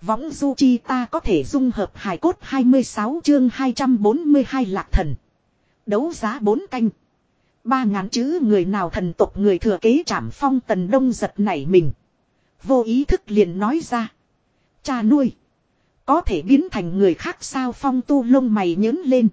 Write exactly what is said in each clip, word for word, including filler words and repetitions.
Võng du chi ta có thể dung hợp hài cốt hai mươi sáu chương hai trăm bốn mươi hai lạc thần. Đấu giá bốn canh. Ba ngàn chữ người nào thần tộc người thừa kế Trảm Phong. Tần Đông giật nảy mình. Vô ý thức liền nói ra. Cha nuôi. Có thể biến thành người khác sao? Phong Tu lông mày nhớn lên.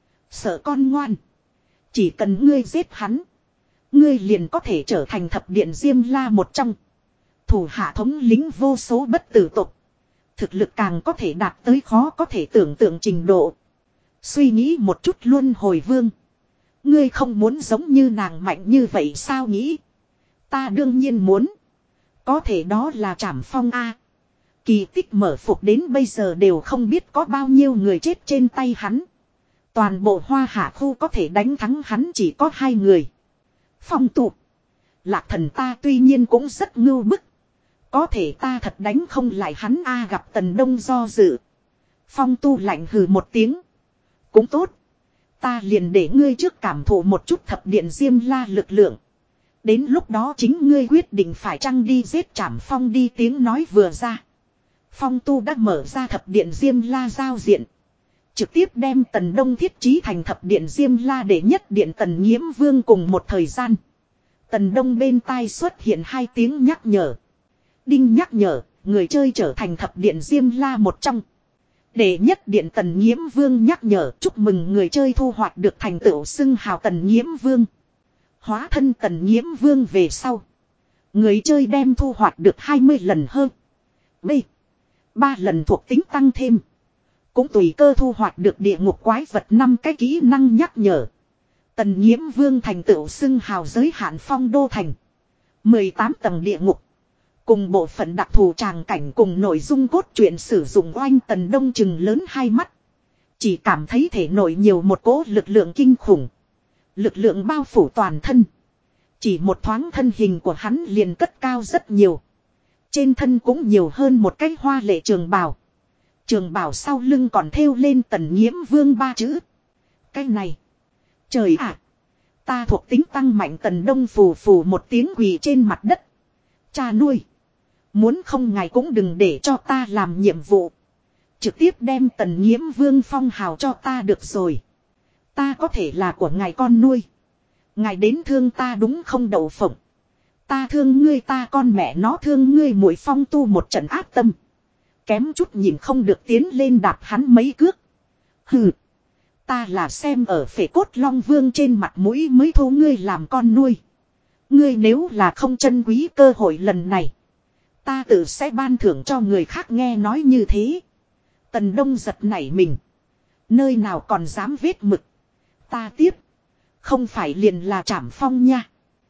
Sợ con ngoan. Chỉ cần ngươi giết hắn. Ngươi liền có thể trở thành thập điện Diêm La một trong. Thủ hạ thống lính vô số bất tử tộc. Thực lực càng có thể đạt tới khó có thể tưởng tượng trình độ. Suy nghĩ một chút luân hồi vương. Ngươi không muốn giống như nàng mạnh như vậy sao? Nghĩ. Ta đương nhiên muốn. Có thể đó là Trảm Phong A. Kỳ tích mở phục đến bây giờ đều không biết có bao nhiêu người chết trên tay hắn. Toàn bộ Hoa Hạ khu có thể đánh thắng hắn chỉ có hai người. Phong tụ. Lạc thần ta tuy nhiên cũng rất ngưu bức. Có thể ta thật đánh không lại hắn A. Gặp Tần Đông do dự. Phong tu lạnh hừ một tiếng. Cũng tốt. Ta liền để ngươi trước cảm thụ một chút thập điện Diêm La lực lượng. Đến lúc đó chính ngươi quyết định phải chăng đi giết Trảm Phong đi. Tiếng nói vừa ra. Phong tu đã mở ra thập điện Diêm La giao diện. Trực tiếp đem Tần Đông thiết trí thành thập điện Diêm La để nhất điện Tần Nhiễm Vương cùng một thời gian. Tần Đông bên tai xuất hiện hai tiếng nhắc nhở. Đinh nhắc nhở, người chơi trở thành thập điện Diêm La một trong. Để nhất điện Tần Nhiễm Vương nhắc nhở chúc mừng người chơi thu hoạch được thành tựu xưng hào Tần Nhiễm Vương. Hóa thân Tần Nhiễm Vương về sau. Người chơi đem thu hoạch được hai mươi lần hơn. B. ba lần thuộc tính tăng thêm. Cũng tùy cơ thu hoạch được địa ngục quái vật năm cái kỹ năng nhắc nhở. Tần Nhiễm Vương thành tựu xưng hào giới hạn Phong Đô Thành. mười tám tầng địa ngục. Cùng bộ phận đặc thù tràng cảnh cùng nội dung cốt truyện sử dụng oanh. Tần Đông chừng lớn hai mắt. Chỉ cảm thấy thể nội nhiều một cỗ lực lượng kinh khủng. Lực lượng bao phủ toàn thân. Chỉ một thoáng thân hình của hắn liền cất cao rất nhiều. Trên thân cũng nhiều hơn một cái hoa lệ trường bào. Trường bào sau lưng còn thêu lên Tần Nhiễm Vương ba chữ. Cái này. Trời ạ. Ta thuộc tính tăng mạnh. Tần Đông phù phù một tiếng quỳ trên mặt đất. Cha nuôi. Muốn không ngài cũng đừng để cho ta làm nhiệm vụ. Trực tiếp đem Tần Nhiễm Vương phong hào cho ta được rồi. Ta có thể là của ngài con nuôi. Ngài đến thương ta đúng không? Đậu phộng. Ta thương ngươi, ta con mẹ nó thương ngươi. Muội Phong tu một trận ác tâm. Kém chút nhìn không được tiến lên đạp hắn mấy cước. Hừ. Ta là xem ở phệ cốt Long Vương trên mặt mũi mới thu ngươi làm con nuôi. Ngươi nếu là không trân quý cơ hội lần này. Ta tự sẽ ban thưởng cho người khác. Nghe nói như thế. Tần Đông giật nảy mình. Nơi nào còn dám vết mực. Ta tiếp. Không phải liền là Trảm Phong nha.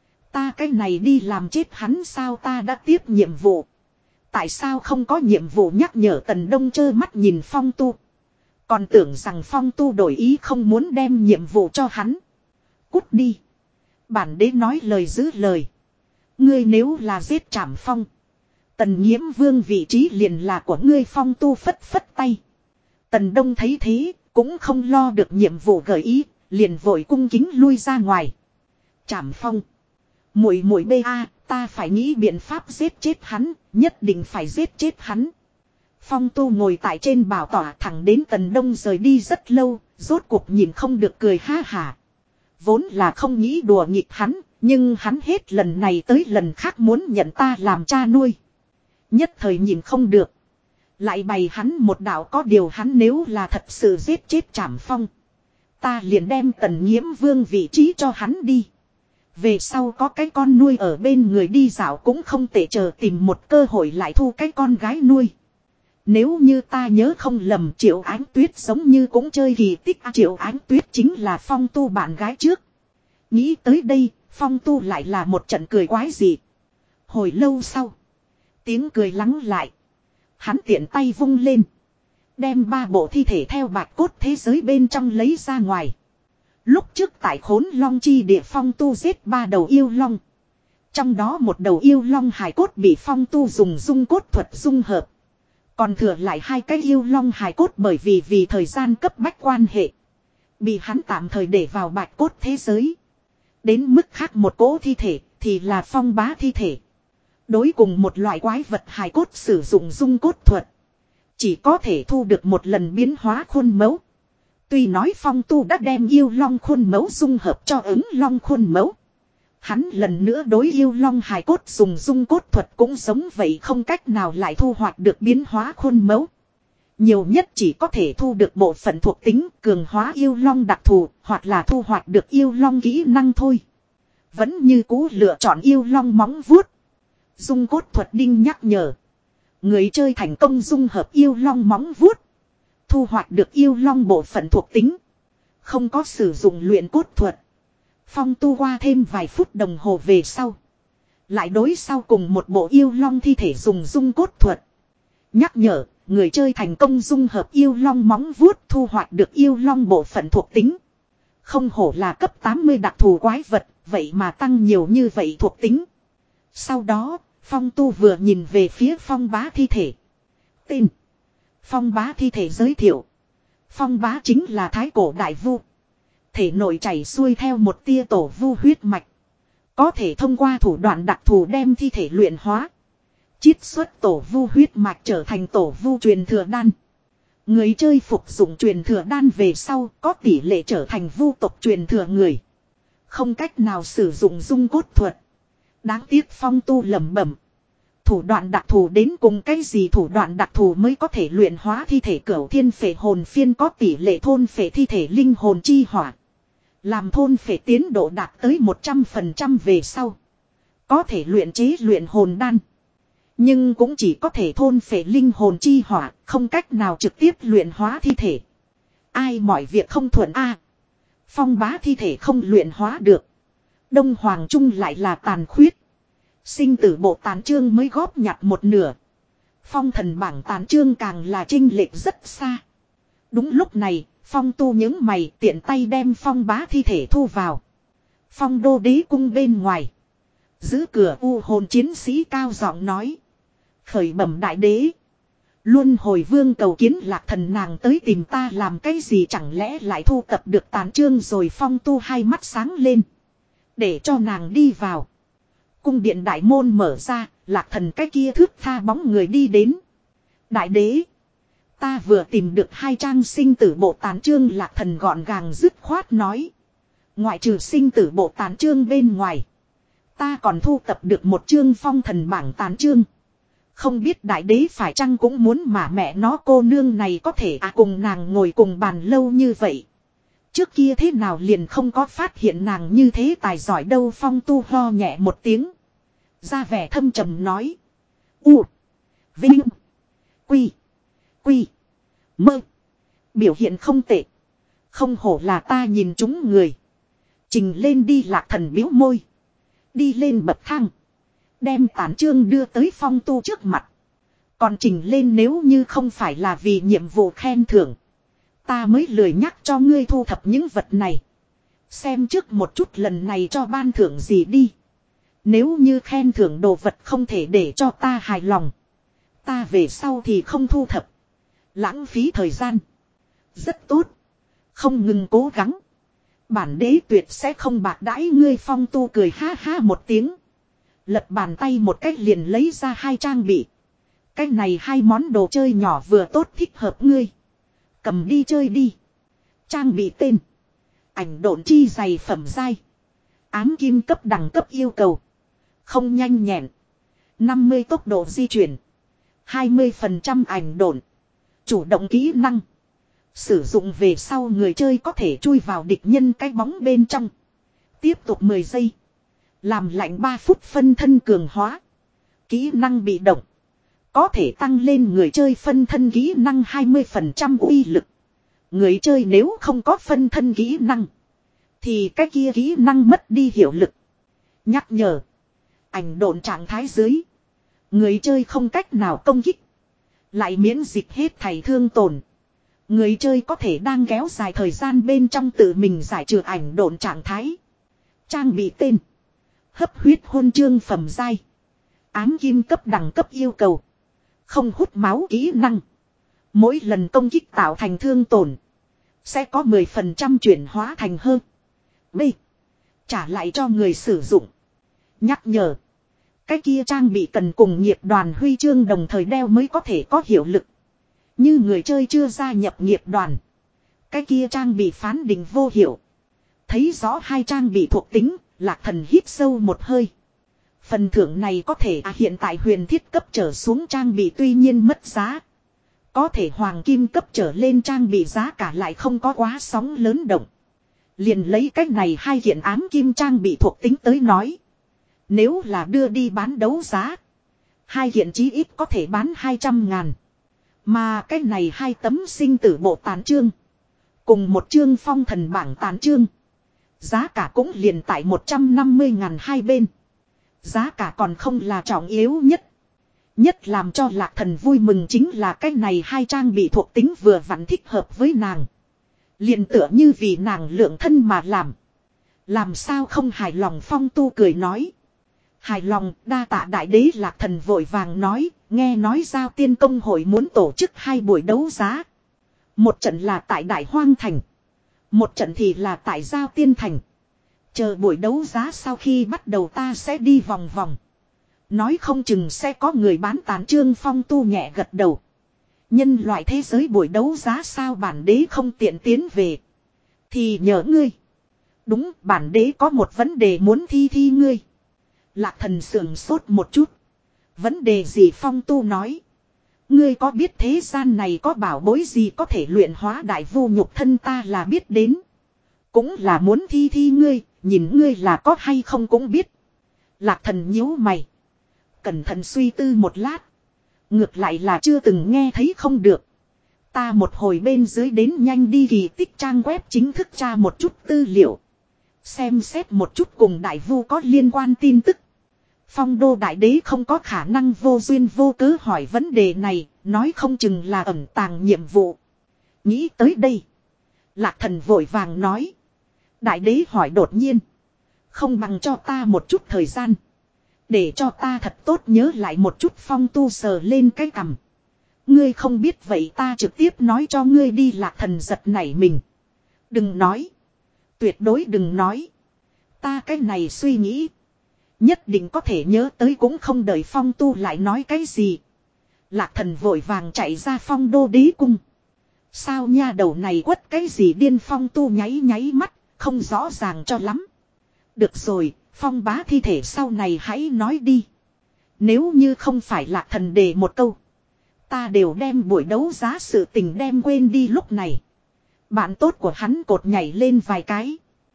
Ta cái này đi làm chết hắn sao? Ta đã tiếp nhiệm vụ. Tại sao không có nhiệm vụ nhắc nhở? Tần Đông trơ mắt nhìn Phong tu. Còn tưởng rằng Phong tu đổi ý không muốn đem nhiệm vụ cho hắn. Cút đi. Bản đế nói lời giữ lời. Ngươi nếu là giết Trảm Phong. Tần Nhiễm Vương vị trí liền là của ngươi. Phong tu phất phất tay. Tần Đông thấy thế. Cũng không lo được nhiệm vụ gợi ý. Liền vội cung kính lui ra ngoài. Trảm Phong. Muội muội bê a, ta phải nghĩ biện pháp giết chết hắn. Nhất định phải giết chết hắn. Phong tu ngồi tại trên bảo tỏa thẳng đến Tần Đông rời đi rất lâu. Rốt cuộc nhìn không được cười ha hả. Vốn là không nghĩ đùa nghịch hắn. Nhưng hắn hết lần này tới lần khác muốn nhận ta làm cha nuôi. Nhất thời nhìn không được. Lại bày hắn một đạo. Có điều hắn nếu là thật sự giết chết Trảm Phong. Ta liền đem Tần Nhiễm Vương vị trí cho hắn đi. Về sau có cái con nuôi ở bên người đi dạo cũng không tệ. Chờ tìm một cơ hội lại thu cái con gái nuôi. Nếu như ta nhớ không lầm Triệu Ánh Tuyết giống như cũng chơi kỳ tích. Triệu Ánh Tuyết chính là Phong tu bạn gái trước. Nghĩ tới đây, Phong tu lại là một trận cười quái dị. Hồi lâu sau, tiếng cười lắng lại. Hắn tiện tay vung lên. Đem ba bộ thi thể theo bạch cốt thế giới bên trong lấy ra ngoài. Lúc trước tại Khốn Long chi địa Phong tu giết ba đầu yêu long. Trong đó một đầu yêu long hài cốt bị Phong tu dùng dung cốt thuật dung hợp. Còn thừa lại hai cái yêu long hài cốt bởi vì vì thời gian cấp bách quan hệ. Bị hắn tạm thời để vào bạch cốt thế giới. Đến mức khác một cỗ thi thể thì là Phong bá thi thể. Đối cùng một loại quái vật hài cốt sử dụng dung cốt thuật. Chỉ có thể thu được một lần biến hóa khuôn mẫu. Tuy nói Phong Tu đã đem yêu long khuôn mẫu dung hợp cho ứng long khuôn mẫu. Hắn lần nữa đối yêu long hài cốt dùng dung cốt thuật cũng giống vậy, không cách nào lại thu hoạch được biến hóa khuôn mẫu. Nhiều nhất chỉ có thể thu được bộ phận thuộc tính cường hóa yêu long đặc thù, hoặc là thu hoạch được yêu long kỹ năng thôi. Vẫn như cũ lựa chọn yêu long móng vuốt. Dung cốt thuật đinh nhắc nhở. Người chơi thành công dung hợp yêu long móng vuốt. Thu hoạch được yêu long bộ phận thuộc tính. Không có sử dụng luyện cốt thuật. Phong Tu qua thêm vài phút đồng hồ về sau. Lại đối sau cùng một bộ yêu long thi thể dùng dung cốt thuật. Nhắc nhở, người chơi thành công dung hợp yêu long móng vuốt thu hoạch được yêu long bộ phận thuộc tính. Không hổ là cấp tám mươi đặc thù quái vật, vậy mà tăng nhiều như vậy thuộc tính. Sau đó, Phong Tu vừa nhìn về phía Phong Bá thi thể. Tên: Phong Bá thi thể giới thiệu. Phong Bá chính là thái cổ đại vu. Thể nội chảy xuôi theo một tia tổ vu huyết mạch. Có thể thông qua thủ đoạn đặc thù đem thi thể luyện hóa. Chiết xuất tổ vu huyết mạch trở thành tổ vu truyền thừa đan. Người chơi phục dụng truyền thừa đan về sau có tỷ lệ trở thành vu tộc truyền thừa người. Không cách nào sử dụng dung cốt thuật. Đáng tiếc Phong Tu lẩm bẩm. Thủ đoạn đặc thù đến cùng cái gì thủ đoạn đặc thù mới có thể luyện hóa thi thể cửu thiên phệ hồn phiên có tỷ lệ thôn phệ thi thể linh hồn chi hỏa. Làm thôn phệ tiến độ đạt tới một trăm phần trăm về sau. Có thể luyện chế luyện hồn đan. Nhưng cũng chỉ có thể thôn phệ linh hồn chi hỏa, không cách nào trực tiếp luyện hóa thi thể. Ai mọi việc không thuận a. Phong Bá thi thể không luyện hóa được. Đông Hoàng Trung lại là tàn khuyết. Sinh tử bộ tàn chương mới góp nhặt một nửa. Phong thần bảng tàn chương càng là chênh lệch rất xa. Đúng lúc này, Phong Tu những mày tiện tay đem Phong Bá thi thể thu vào. Phong Đô đế cung bên ngoài. Giữ cửa u hồn chiến sĩ cao giọng nói. Khởi bẩm đại đế. Luân hồi vương cầu kiến Lạc Thần nàng tới tìm ta làm cái gì, chẳng lẽ lại thu tập được tàn chương rồi. Phong Tu hai mắt sáng lên. Để cho nàng đi vào. Cung điện đại môn mở ra, Lạc Thần cái kia thước tha bóng người đi đến. Đại đế. Ta vừa tìm được hai trang sinh tử bộ tàn chương, Lạc Thần gọn gàng dứt khoát nói. Ngoại trừ sinh tử bộ tàn chương bên ngoài. Ta còn thu tập được một chương phong thần bảng tàn chương. Không biết đại đế phải chăng cũng muốn mà mẹ nó cô nương này có thể à cùng nàng ngồi cùng bàn lâu như vậy. Trước kia thế nào liền không có phát hiện nàng như thế tài giỏi đâu. Phong Tu ho nhẹ một tiếng. Ra vẻ thâm trầm nói. U. Vinh. Quy. Quy. Mơ. Biểu hiện không tệ. Không hổ là ta nhìn chúng người. Trình lên đi. Lạc Thần biếu môi. Đi lên bậc thang. Đem tán chương đưa tới Phong Tu trước mặt. Còn trình lên, nếu như không phải là vì nhiệm vụ khen thưởng. Ta mới lười nhắc cho ngươi thu thập những vật này. Xem trước một chút lần này cho ban thưởng gì đi. Nếu như khen thưởng đồ vật không thể để cho ta hài lòng. Ta về sau thì không thu thập. Lãng phí thời gian. Rất tốt. Không ngừng cố gắng. Bản đế tuyệt sẽ không bạc đãi ngươi. Phong Tu cười ha ha một tiếng. Lật bàn tay một cách liền lấy ra hai trang bị. Cái này hai món đồ chơi nhỏ vừa tốt thích hợp ngươi. Cầm đi chơi đi. Trang bị tên. Ảnh độn chi dày phẩm giai. Ám kim cấp đẳng cấp yêu cầu. Không nhanh nhẹn. năm mươi tốc độ di chuyển. hai mươi phần trăm ảnh độn. Chủ động kỹ năng. Sử dụng về sau người chơi có thể chui vào địch nhân cái bóng bên trong. Tiếp tục mười giây. Làm lạnh ba phút phân thân cường hóa. Kỹ năng bị động. Có thể tăng lên người chơi phân thân kỹ năng hai mươi phần trăm uy lực. Người chơi nếu không có phân thân kỹ năng. Thì cái kia kỹ năng mất đi hiệu lực. Nhắc nhở. Ảnh độn trạng thái dưới. Người chơi không cách nào công kích. Lại miễn dịch hết thảy thương tổn. Người chơi có thể đang kéo dài thời gian bên trong tự mình giải trừ ảnh độn trạng thái. Trang bị tên. Hấp huyết hôn chương phẩm giai. Ám kim cấp đẳng cấp yêu cầu. Không hút máu kỹ năng. Mỗi lần công kích tạo thành thương tổn. Sẽ có mười phần trăm chuyển hóa thành hơn. B. Trả lại cho người sử dụng. Nhắc nhở. Cái kia trang bị cần cùng nghiệp đoàn huy chương đồng thời đeo mới có thể có hiệu lực. Như người chơi chưa gia nhập nghiệp đoàn. Cái kia trang bị phán định vô hiệu. Thấy rõ hai trang bị thuộc tính, Lạc Thần hít sâu một hơi. Phần thưởng này có thể à, hiện tại huyền thiết cấp trở xuống trang bị tuy nhiên mất giá. Có thể hoàng kim cấp trở lên trang bị giá cả lại không có quá sóng lớn động. Liền lấy cách này hai kiện ám kim trang bị thuộc tính tới nói. Nếu là đưa đi bán đấu giá. Hai kiện chí ít có thể bán hai trăm ngàn. Mà cái này hai tấm sinh tử bộ tàn chương. Cùng một chương phong thần bảng tàn chương. Giá cả cũng liền tại một trăm năm mươi ngàn hai bên. Giá cả còn không là trọng yếu nhất. Nhất làm cho Lạc Thần vui mừng chính là cái này hai trang bị thuộc tính vừa vặn thích hợp với nàng. Liền tựa như vì nàng lượng thân mà làm. Làm sao không hài lòng Phong Tu cười nói. Hài lòng đa tạ đại đế. Lạc Thần vội vàng nói. Nghe nói Giao Tiên Công hội muốn tổ chức hai buổi đấu giá. Một trận là tại Đại Hoang Thành. Một trận thì là tại Giao Tiên Thành. Chờ buổi đấu giá sau khi bắt đầu ta sẽ đi vòng vòng. Nói không chừng sẽ có người bán tán chương. Phong Tu nhẹ gật đầu. Nhân loại thế giới buổi đấu giá sao bản đế không tiện tiến về. Thì nhờ ngươi. Đúng bản đế có một vấn đề muốn thi thi ngươi. Lạc Thần sườn sốt một chút. Vấn đề gì? Phong Tu nói. Ngươi có biết thế gian này có bảo bối gì có thể luyện hóa đại vô nhục thân? Ta là biết đến. Cũng là muốn thi thi ngươi. Nhìn ngươi là có hay không cũng biết. Lạc Thần nhíu mày. Cẩn thận suy tư một lát. Ngược lại là chưa từng nghe thấy không được. Ta một hồi bên dưới đến nhanh đi kỳ tích trang web chính thức tra một chút tư liệu. Xem xét một chút cùng đại vu có liên quan tin tức. Phong Đô đại đế không có khả năng vô duyên vô cớ hỏi vấn đề này. Nói không chừng là ẩn tàng nhiệm vụ. Nghĩ tới đây. Lạc Thần vội vàng nói. Đại đế hỏi đột nhiên. Không bằng cho ta một chút thời gian. Để cho ta thật tốt nhớ lại một chút. Phong Tu sờ lên cái cằm. Ngươi không biết vậy ta trực tiếp nói cho ngươi đi. Lạc Thần giật nảy mình. Đừng nói. Tuyệt đối đừng nói. Ta cái này suy nghĩ. Nhất định có thể nhớ tới cũng không đợi Phong Tu lại nói cái gì. Lạc Thần vội vàng chạy ra Phong Đô đế cung. Sao nha đầu này quất cái gì điên? Phong Tu nháy nháy mắt. Không rõ ràng cho lắm. Được rồi. Phong bá thi thể sau này hãy nói đi. Nếu như không phải Lạc Thần đề một câu. Ta đều đem buổi đấu giá sự tình đem quên đi. Lúc này. Bạn tốt của hắn cột nhảy lên vài cái.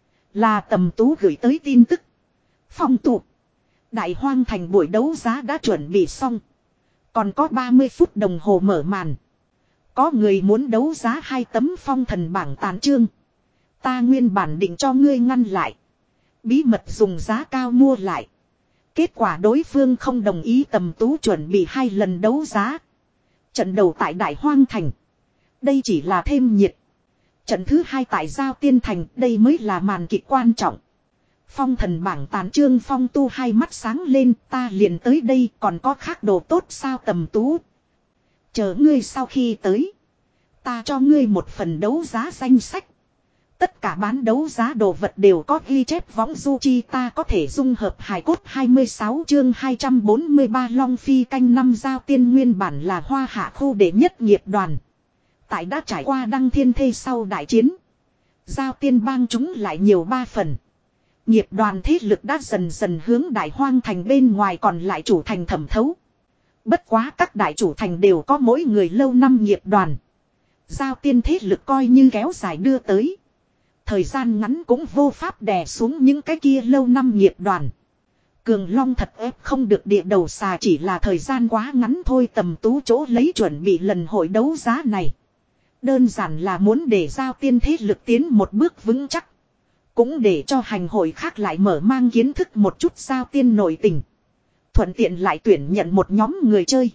Là Tầm Tú gửi tới tin tức. Phong tụ. Đại Hoang Thành buổi đấu giá đã chuẩn bị xong. Còn có ba mươi phút đồng hồ mở màn. Có người muốn đấu giá hai tấm phong thần bảng tán chương. Ta nguyên bản định cho ngươi ngăn lại. Bí mật dùng giá cao mua lại. Kết quả đối phương không đồng ý. Tầm Tú chuẩn bị hai lần đấu giá. Trận đầu tại Đại Hoang Thành. Đây chỉ là thêm nhiệt. Trận thứ hai tại Giao Tiên Thành. Đây mới là màn kịch quan trọng. Phong thần bảng tán chương. Phong Tu hai mắt sáng lên. Ta liền tới đây. Còn có khác đồ tốt sao? Tầm Tú. Chờ ngươi sau khi tới. Ta cho ngươi một phần đấu giá danh sách. Tất cả bán đấu giá đồ vật đều có ghi chép võng du chi. Ta có thể dung hợp hài cốt. Hai mươi sáu chương hai trăm bốn mươi ba Long Phi canh năm. Giao Tiên nguyên bản là Hoa Hạ khu đệ nhất nghiệp đoàn. Tại đã trải qua đăng thiên thê sau đại chiến. Giao Tiên bang chúng lại nhiều ba phần. Nghiệp đoàn thế lực đã dần dần hướng Đại Hoang Thành bên ngoài còn lại chủ thành thẩm thấu. Bất quá các đại chủ thành đều có mỗi người lâu năm nghiệp đoàn. Giao Tiên thế lực coi như kéo dài đưa tới. Thời gian ngắn cũng vô pháp đè xuống những cái kia lâu năm nghiệp đoàn. Cường Long thật ép không được địa đầu xà, chỉ là thời gian quá ngắn thôi. Tầm Tú chỗ lấy chuẩn bị lần hội đấu giá này. Đơn giản là muốn để Giao Tiên thế lực tiến một bước vững chắc. Cũng để cho hành hội khác lại mở mang kiến thức một chút Giao Tiên nội tình. Thuận tiện lại tuyển nhận một nhóm người chơi.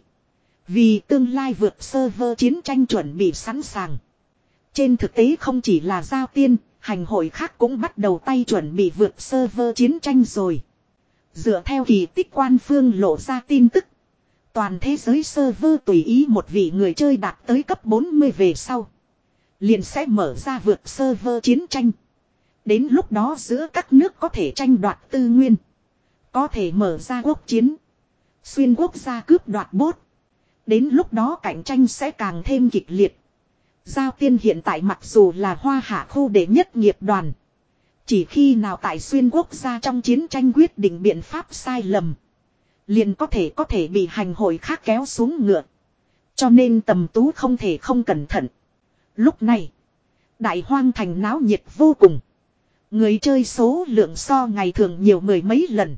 Vì tương lai vượt server chiến tranh chuẩn bị sẵn sàng. Trên thực tế không chỉ là Giao Tiên, hành hội khác cũng bắt đầu tay chuẩn bị vượt server chiến tranh rồi. Dựa theo kỳ tích quan phương lộ ra tin tức. Toàn thế giới server tùy ý một vị người chơi đạt tới cấp bốn mươi về sau. Liền sẽ mở ra vượt server chiến tranh. Đến lúc đó giữa các nước có thể tranh đoạt tư nguyên. Có thể mở ra quốc chiến. Xuyên quốc gia cướp đoạt bốt. Đến lúc đó cạnh tranh sẽ càng thêm kịch liệt. Giao Tiên hiện tại mặc dù là Hoa Hạ khu đệ nhất nghiệp đoàn. Chỉ khi nào tại xuyên quốc gia trong chiến tranh quyết định biện pháp sai lầm. Liền có thể có thể bị hành hội khác kéo xuống ngựa. Cho nên Tầm Tú không thể không cẩn thận. Lúc này, Đại Hoang thành náo nhiệt vô cùng. Người chơi số lượng so ngày thường nhiều mười mấy lần.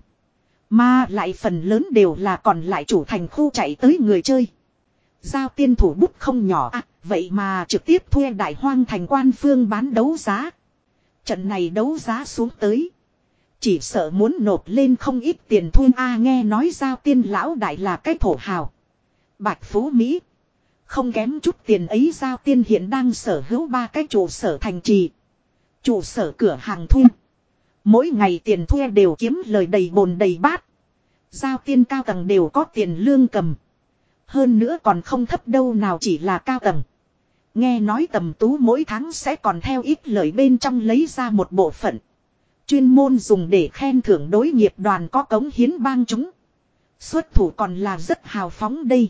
Mà lại phần lớn đều là còn lại chủ thành khu chạy tới người chơi. Giao Tiên thủ bút không nhỏ à, vậy mà trực tiếp thuê Đại Hoang thành quan phương bán đấu giá. Trận này đấu giá xuống tới. Chỉ sợ muốn nộp lên không ít tiền thuê a nghe nói Giao Tiên lão đại là cái thổ hào. Bạch Phú Mỹ. Không kém chút tiền ấy Giao Tiên hiện đang sở hữu ba cái trụ sở thành trì. Trụ sở cửa hàng thuê. Mỗi ngày tiền thuê đều kiếm lời đầy bồn đầy bát. Giao Tiên cao tầng đều có tiền lương cầm. Hơn nữa còn không thấp đâu nào chỉ là cao tầng. Nghe nói Tầm Tú mỗi tháng sẽ còn theo ít lời bên trong lấy ra một bộ phận. Chuyên môn dùng để khen thưởng đối nghiệp đoàn có cống hiến bang chúng. Xuất thủ còn là rất hào phóng đây.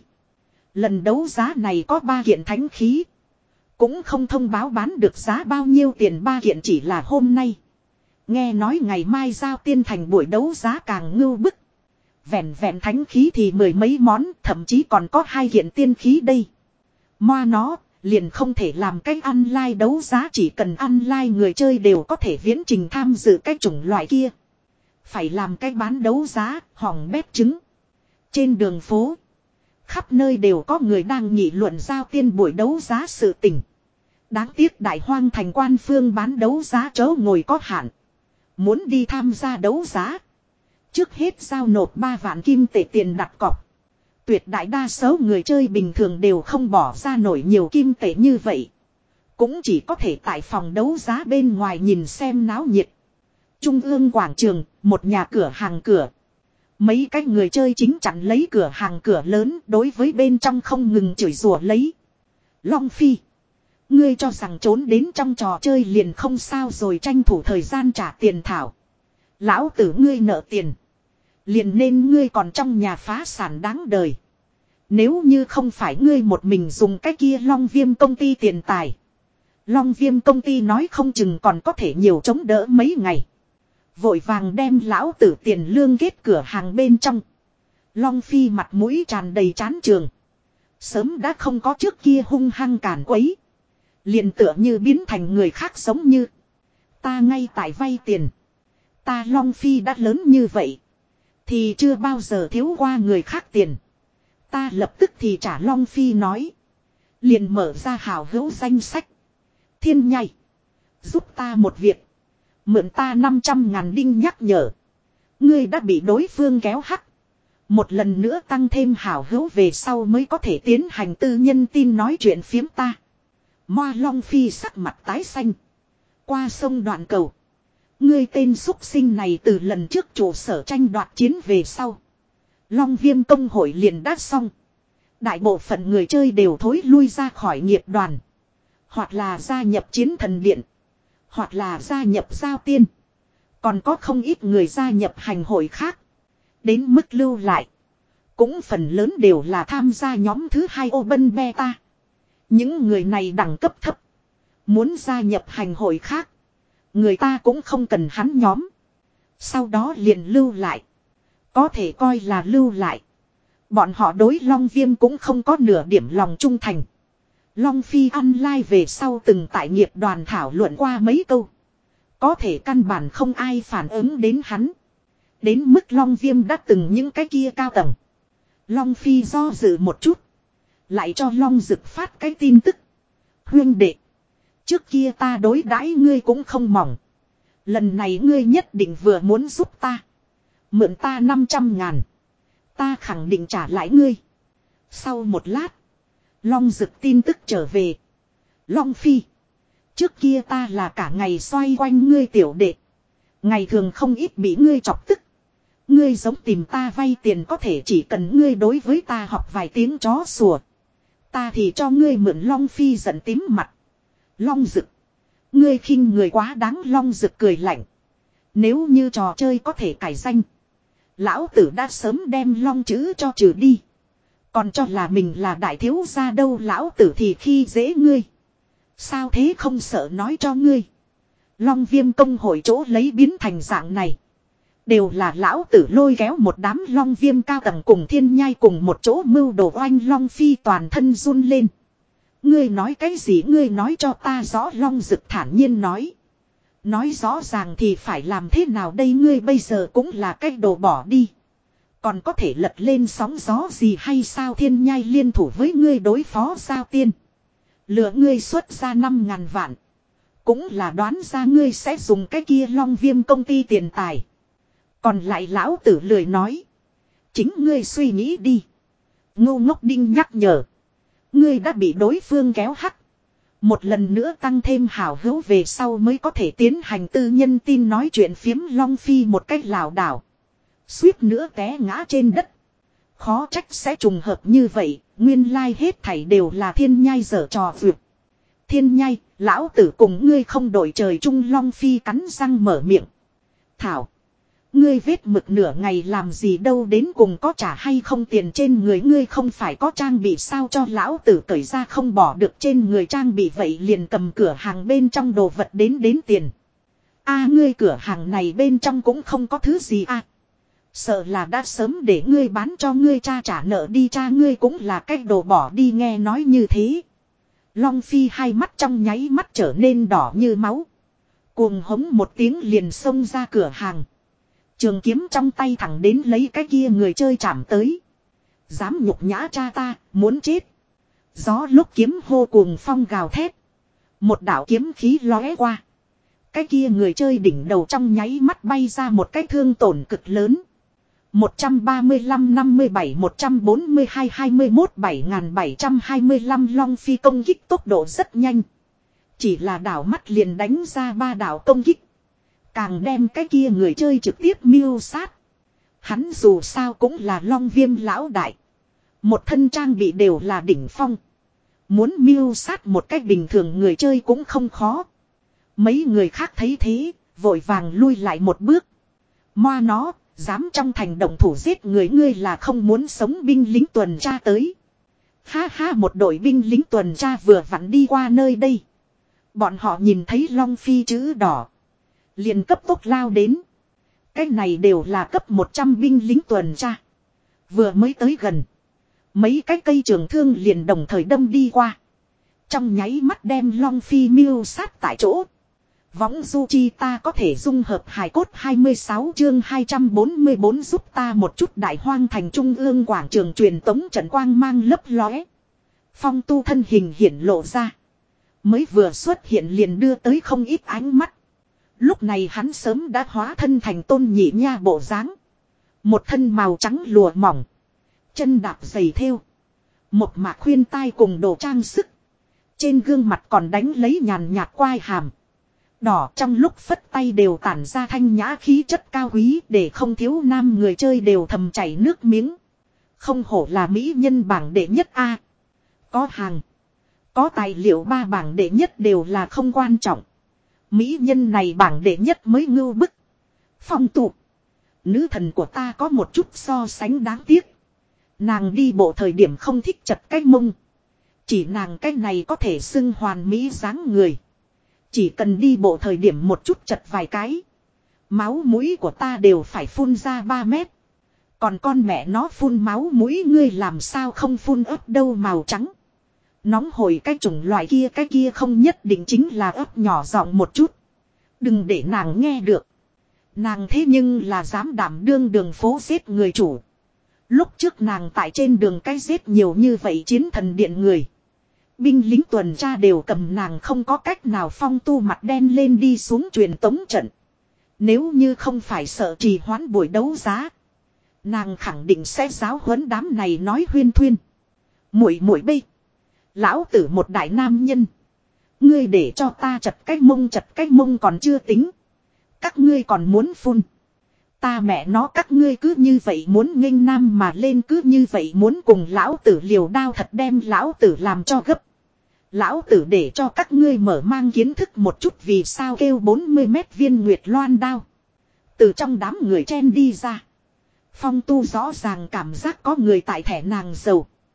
Lần đấu giá này có ba kiện thánh khí. Cũng không thông báo bán được giá bao nhiêu tiền, ba kiện chỉ là hôm nay. Nghe nói ngày mai Giao Tiên thành buổi đấu giá càng ngưu bức. Vẹn vẹn thánh khí thì mười mấy món, thậm chí còn có hai kiện tiên khí đây. Moa nó, liền không thể làm cách online đấu giá, chỉ cần online người chơi đều có thể viễn trình tham dự cái chủng loại kia. Phải làm cách bán đấu giá, hỏng bét trứng. Trên đường phố, khắp nơi đều có người đang nghị luận Giao Tiên buổi đấu giá sự tình. Đáng tiếc Đại Hoang thành quan phương bán đấu giá chỗ ngồi có hạn. Muốn đi tham gia đấu giá, trước hết giao nộp ba vạn kim tệ tiền đặt cọc. Tuyệt đại đa số người chơi bình thường đều không bỏ ra nổi nhiều kim tệ như vậy. Cũng chỉ có thể tại phòng đấu giá bên ngoài nhìn xem náo nhiệt. Trung ương quảng trường, một nhà cửa hàng cửa. Mấy cái người chơi chính chặn lấy cửa hàng cửa lớn, đối với bên trong không ngừng chửi rủa lấy. Long Phi, ngươi cho rằng trốn đến trong trò chơi liền không sao rồi, tranh thủ thời gian trả tiền thảo. Lão tử ngươi nợ tiền. Liền nên ngươi còn trong nhà phá sản đáng đời. Nếu như không phải ngươi một mình dùng cái kia Long Viêm công ty tiền tài. Long Viêm công ty nói không chừng còn có thể nhiều chống đỡ mấy ngày. Vội vàng đem lão tử tiền lương kết cửa hàng bên trong. Long Phi mặt mũi tràn đầy chán trường. Sớm đã không có trước kia hung hăng càn quấy. Liền tựa như biến thành người khác giống như. Ta ngay tại vay tiền. Ta Long Phi đã lớn như vậy. Thì chưa bao giờ thiếu qua người khác tiền. Ta lập tức thì trả. Long Phi nói. Liền mở ra hào hữu danh sách. Thiên nhai, giúp ta một việc. Mượn ta năm trăm ngàn đinh nhắc nhở. Ngươi đã bị đối phương kéo hắc. Một lần nữa tăng thêm hào hữu về sau mới có thể tiến hành tư nhân tin nói chuyện phiếm ta. Moa Long Phi sắc mặt tái xanh. Qua sông Đoạn Cầu. Ngươi tên xúc sinh này từ lần trước trụ sở tranh đoạt chiến về sau. Long Viêm công hội liền đã xong. Đại bộ phận người chơi đều thối lui ra khỏi nghiệp đoàn. Hoặc là gia nhập chiến thần điện. Hoặc là gia nhập Giao Tiên. Còn có không ít người gia nhập hành hội khác. Đến mức lưu lại. Cũng phần lớn đều là tham gia nhóm thứ hai Open Beta. Những người này đẳng cấp thấp. Muốn gia nhập hành hội khác. Người ta cũng không cần hắn nhóm. Sau đó liền lưu lại. Có thể coi là lưu lại. Bọn họ đối Long Viêm cũng không có nửa điểm lòng trung thành. Long Phi online về sau từng tại nghiệp đoàn thảo luận qua mấy câu. Có thể căn bản không ai phản ứng đến hắn. Đến mức Long Viêm đã từng những cái kia cao tầng. Long Phi do dự một chút. Lại cho Long Dực phát cái tin tức. Huyên đệ. Trước kia ta đối đãi ngươi cũng không mỏng. Lần này ngươi nhất định vừa muốn giúp ta. Mượn ta năm trăm ngàn. Ta khẳng định trả lại ngươi. Sau một lát. Long Dực tin tức trở về. Long Phi. Trước kia ta là cả ngày xoay quanh ngươi tiểu đệ. Ngày thường không ít bị ngươi chọc tức. Ngươi giống tìm ta vay tiền có thể chỉ cần ngươi đối với ta học vài tiếng chó sủa. Ta thì cho ngươi mượn. Long Phi giận tím mặt. Long Dực. Ngươi khinh người quá đáng. Long Dực cười lạnh. Nếu như trò chơi có thể cải danh. Lão tử đã sớm đem Long chữ cho trừ đi. Còn cho là mình là đại thiếu gia đâu, lão tử thì khi dễ ngươi. Sao thế không sợ nói cho ngươi. Long Viêm công hội chỗ lấy biến thành dạng này. Đều là lão tử lôi kéo một đám Long Viêm cao tầng cùng thiên nhai cùng một chỗ mưu đồ oanh Long Phi toàn thân run lên. Ngươi nói cái gì, ngươi nói cho ta rõ. Long Dực thản nhiên nói. Nói rõ ràng thì phải làm thế nào đây, ngươi bây giờ cũng là cái đồ bỏ đi. Còn có thể lật lên sóng gió gì hay sao, thiên nhai liên thủ với ngươi đối phó Giao Tiên. Lừa ngươi xuất ra năm ngàn vạn. Cũng là đoán ra ngươi sẽ dùng cái kia Long Viêm công ty tiền tài. Còn lại lão tử lười nói. Chính ngươi suy nghĩ đi. Ngu ngốc đinh nhắc nhở. Ngươi đã bị đối phương kéo hắc. Một lần nữa tăng thêm hảo hữu về sau mới có thể tiến hành tư nhân tin nói chuyện phiếm. Long Phi một cách lảo đảo. Suýt nữa té ngã trên đất. Khó trách sẽ trùng hợp như vậy. Nguyên lai hết thảy đều là thiên nhai dở trò vượt. Thiên nhai, lão tử cùng ngươi không đổi trời chung. Long Phi cắn răng mở miệng. Thảo. Ngươi vết mực nửa ngày làm gì đâu, đến cùng có trả hay không tiền trên người ngươi, không phải có trang bị sao, cho lão tử cởi ra không bỏ được trên người trang bị vậy liền cầm cửa hàng bên trong đồ vật đến đến tiền. A ngươi cửa hàng này bên trong cũng không có thứ gì a. Sợ là đã sớm để ngươi bán cho ngươi cha trả nợ đi, cha ngươi cũng là cách đồ bỏ đi. Nghe nói như thế. Long Phi hai mắt trong nháy mắt trở nên đỏ như máu. Cuồng hống một tiếng liền xông ra cửa hàng. Trường kiếm trong tay thẳng đến lấy cái kia người chơi chạm tới. Dám nhục nhã cha ta, muốn chết. Gió lúc kiếm hô cuồng phong gào thét. Một đạo kiếm khí lóe qua. Cái kia người chơi đỉnh đầu trong nháy mắt bay ra một cái thương tổn cực lớn. một trăm ba mươi lăm năm mươi bảy một trăm bốn mươi hai hai mươi mốt bảy nghìn bảy trăm hai mươi lăm. Long Phi công kích tốc độ rất nhanh. Chỉ là đảo mắt liền đánh ra ba đảo công kích. Càng đem cái kia người chơi trực tiếp mưu sát. Hắn dù sao cũng là Long Viêm lão đại. Một thân trang bị đều là đỉnh phong. Muốn mưu sát một cách bình thường người chơi cũng không khó. Mấy người khác thấy thế, vội vàng lui lại một bước. Moa nó, dám trong thành động thủ giết người, ngươi là không muốn sống. Binh lính tuần tra tới. Ha ha, một đội binh lính tuần tra vừa vặn đi qua nơi đây. Bọn họ nhìn thấy Long Phi chữ đỏ. Liền cấp tốc lao đến. Cái này đều là cấp một trăm binh lính tuần tra. Vừa mới tới gần. Mấy cái cây trường thương liền đồng thời đâm đi qua. Trong nháy mắt đem Long Phi mưu sát tại chỗ. Võng du chi ta có thể dung hợp hài cốt. Hai mươi sáu chương hai trăm bốn mươi bốn giúp ta một chút. Đại hoang thành trung ương quảng trường truyền tống trận quang mang lấp lóe. Phong tu thân hình hiển lộ ra. Mới vừa xuất hiện liền đưa tới không ít ánh mắt. Lúc này hắn sớm đã hóa thân thành Tôn Nhị Nha bộ dáng. Một thân màu trắng lụa mỏng. Chân đạp giày thêu. Một mạc khuyên tai cùng đồ trang sức. Trên gương mặt còn đánh lấy nhàn nhạt quai hàm. Đỏ trong lúc phất tay đều tản ra thanh nhã khí chất cao quý, để không thiếu nam người chơi đều thầm chảy nước miếng. Không hổ là mỹ nhân bảng đệ nhất A. Có hàng. Có tài liệu ba bảng đệ nhất đều là không quan trọng. Mỹ nhân này bảng đệ nhất mới ngưu bức. Phong tục. Nữ thần của ta có một chút so sánh đáng tiếc. Nàng đi bộ thời điểm không thích chật cái mông. Chỉ nàng cái này có thể xưng hoàn mỹ dáng người. Chỉ cần đi bộ thời điểm một chút chật vài cái. Máu mũi của ta đều phải phun ra ba mét. Còn con mẹ nó phun máu mũi ngươi làm sao không phun ớt đâu màu trắng. Nóng hổi cái chủng loại kia, cái kia không nhất định chính là ớt nhỏ giọng một chút. Đừng để nàng nghe được. Nàng thế nhưng là dám đảm đương đường phố giết người chủ. Lúc trước nàng tại trên đường cái giết nhiều như vậy chiến thần điện người. Binh lính tuần tra đều cầm nàng không có cách nào. Phong tu mặt đen lên đi xuống truyền tống trận. Nếu như không phải sợ trì hoãn buổi đấu giá, nàng khẳng định sẽ giáo huấn đám này nói huyên thuyên. Muội muội bây. Lão tử một đại nam nhân. Ngươi để cho ta chật cái mông chật cái mông còn chưa tính. Các ngươi còn muốn phun. Ta mẹ nó các ngươi cứ như vậy muốn nghênh nam mà lên, cứ như vậy muốn cùng lão tử liều đao, thật đem lão tử làm cho gấp. Lão tử để cho các ngươi mở mang kiến thức một chút vì sao kêu bốn mươi mét viên nguyệt loan đao. Từ trong đám người chen đi ra. Phong tu rõ ràng cảm giác có người tại thẻ nàng dầu.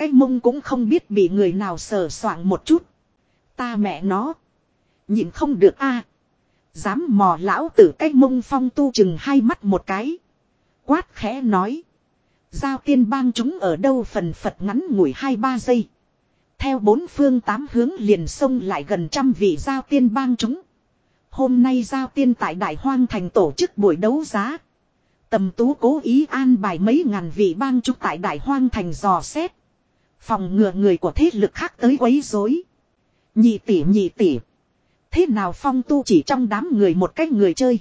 cái mông cũng không biết bị người nào sờ soạng một chút. Ta mẹ nó. Nhìn không được a, dám mò lão tử cái mông. Phong Tu chừng hai mắt một cái. Quát khẽ nói. Giao tiên bang chúng ở đâu? Phần phật ngắn ngủi hai ba giây. Theo bốn phương tám hướng liền xông lại gần trăm vị giao tiên bang chúng. Hôm nay giao tiên tại Đại Hoang Thành tổ chức buổi đấu giá. Tầm Tú cố ý an bài mấy ngàn vị bang chúng tại Đại Hoang Thành dò xét. Phòng ngừa người của thế lực khác tới quấy rối. Nhị tỷ nhị tỷ. Thế nào? Phong Tu chỉ trong đám người một cái người chơi.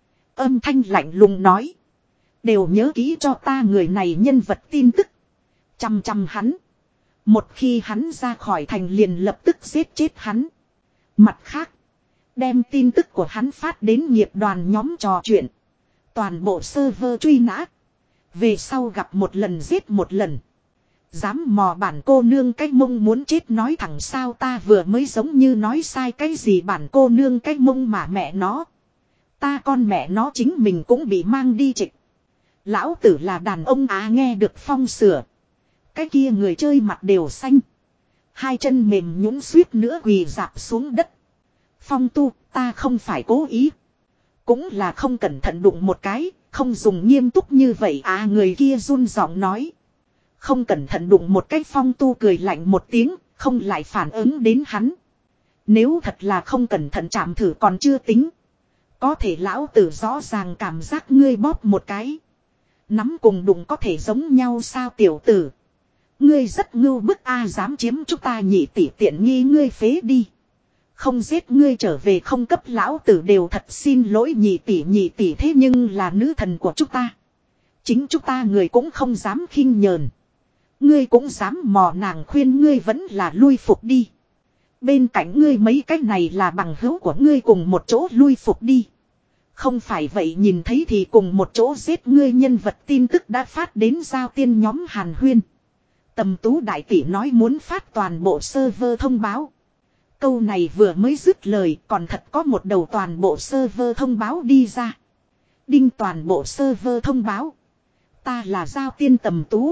Âm thanh lạnh lùng nói. Đều nhớ kỹ cho ta người này nhân vật tin tức. Chăm chăm hắn. Một khi hắn ra khỏi thành liền lập tức giết chết hắn. Mặt khác. Đem tin tức của hắn phát đến nghiệp đoàn nhóm trò chuyện. Toàn bộ server truy nã. Về sau gặp một lần giết một lần. Dám mò bản cô nương cái mông muốn chết nói thẳng sao? Ta vừa mới giống như nói sai cái gì bản cô nương cái mông mà mẹ nó. Ta con mẹ nó chính mình cũng bị mang đi trịch. Lão tử là đàn ông á. Nghe được Phong sửa. Cái kia người chơi mặt đều xanh. Hai chân mềm nhũn suýt nữa quỳ dạp xuống đất. Phong Tu, ta không phải cố ý. Cũng là không cẩn thận đụng một cái. Không dùng nghiêm túc như vậy à. Người kia run giọng nói. Không cẩn thận đụng một cái. Phong Tu cười lạnh một tiếng. Không lại phản ứng đến hắn. Nếu thật là không cẩn thận chạm thử còn chưa tính. Có thể lão tử rõ ràng cảm giác ngươi bóp một cái. Nắm cùng đụng có thể giống nhau sao? Tiểu tử. Ngươi rất ngưu bức a, dám chiếm chúng ta nhị tỷ tiện nghi ngươi phế đi. Không giết ngươi trở về không cấp lão tử đều thật xin lỗi. Nhị tỷ nhị tỷ thế nhưng là nữ thần của chúng ta. Chính chúng ta người cũng không dám khinh nhờn. Ngươi cũng dám mò nàng, khuyên ngươi vẫn là lui phục đi. Bên cạnh ngươi mấy cái này là bằng hữu của ngươi, cùng một chỗ lui phục đi. Không phải vậy nhìn thấy thì cùng một chỗ giết ngươi. Nhân vật tin tức đã phát đến giao tiên nhóm Hàn Huyên. Tầm Tú đại tỷ nói muốn phát toàn bộ server thông báo. Câu này vừa mới dứt lời còn thật có một đầu toàn bộ server thông báo đi ra. Đinh toàn bộ server thông báo. Ta là giao tiên Tầm Tú.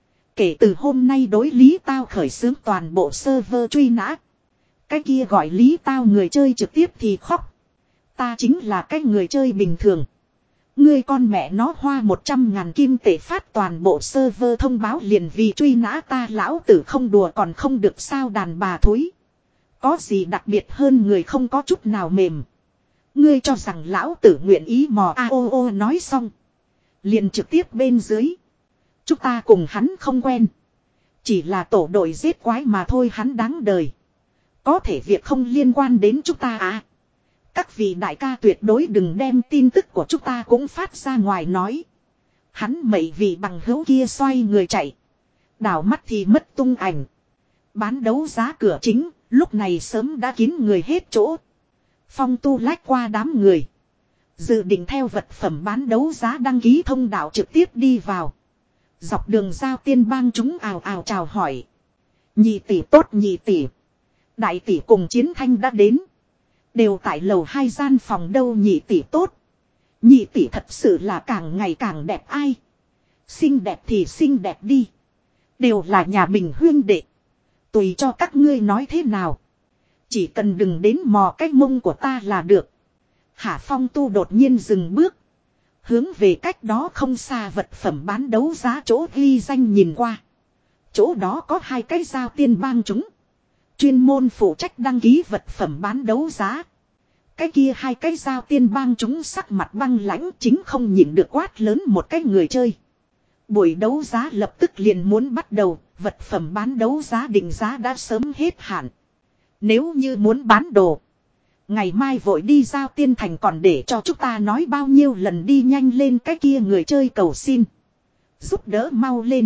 Kể từ hôm nay đối Lý Tao khởi xướng toàn bộ server truy nã. Cái kia gọi Lý Tao người chơi trực tiếp thì khóc. Ta chính là cái người chơi bình thường. Ngươi con mẹ nó hoa một trăm ngàn kim tệ phát toàn bộ server thông báo liền vì truy nã ta. Lão tử không đùa còn không được sao? Đàn bà thúi. Có gì đặc biệt hơn người không có chút nào mềm. Ngươi cho rằng lão tử nguyện ý mò a ô ô. Nói xong. Liền trực tiếp bên dưới. Chúng ta cùng hắn không quen. Chỉ là tổ đội giết quái mà thôi. Hắn đáng đời. Có thể việc không liên quan đến chúng ta à. Các vị đại ca tuyệt đối đừng đem tin tức của chúng ta cũng phát ra ngoài nói. Hắn mấy vị bằng hữu kia xoay người chạy. Đảo mắt thì mất tung ảnh. Bán đấu giá cửa chính, lúc này sớm đã kín người hết chỗ. Phong Tu lách qua đám người. Dự định theo vật phẩm bán đấu giá đăng ký thông đạo trực tiếp đi vào. Dọc đường giao tiên bang chúng ào ào chào hỏi. Nhị tỷ tốt nhị tỷ. Đại tỷ cùng Chiến Thanh đã đến. Đều tại lầu hai gian phòng đâu. Nhị tỷ tốt. Nhị tỷ thật sự là càng ngày càng đẹp ai. Xinh đẹp thì xinh đẹp đi. Đều là nhà mình huyên đệ. Tùy cho các ngươi nói thế nào. Chỉ cần đừng đến mò cái mông của ta là được. Hả? Phong Tu đột nhiên dừng bước. Hướng về cách đó không xa vật phẩm bán đấu giá chỗ ghi danh nhìn qua. Chỗ đó có hai cái giao tiên bang chúng. Chuyên môn phụ trách đăng ký vật phẩm bán đấu giá. Cái kia hai cái giao tiên bang chúng sắc mặt băng lãnh, chính không nhịn được quát lớn một cái người chơi. Buổi đấu giá lập tức liền muốn bắt đầu, vật phẩm bán đấu giá định giá đã sớm hết hạn. Nếu như muốn bán đồ, ngày mai vội đi giao tiên thành còn để cho chúng ta nói bao nhiêu lần đi nhanh lên. Cái kia người chơi cầu xin. Giúp đỡ mau lên.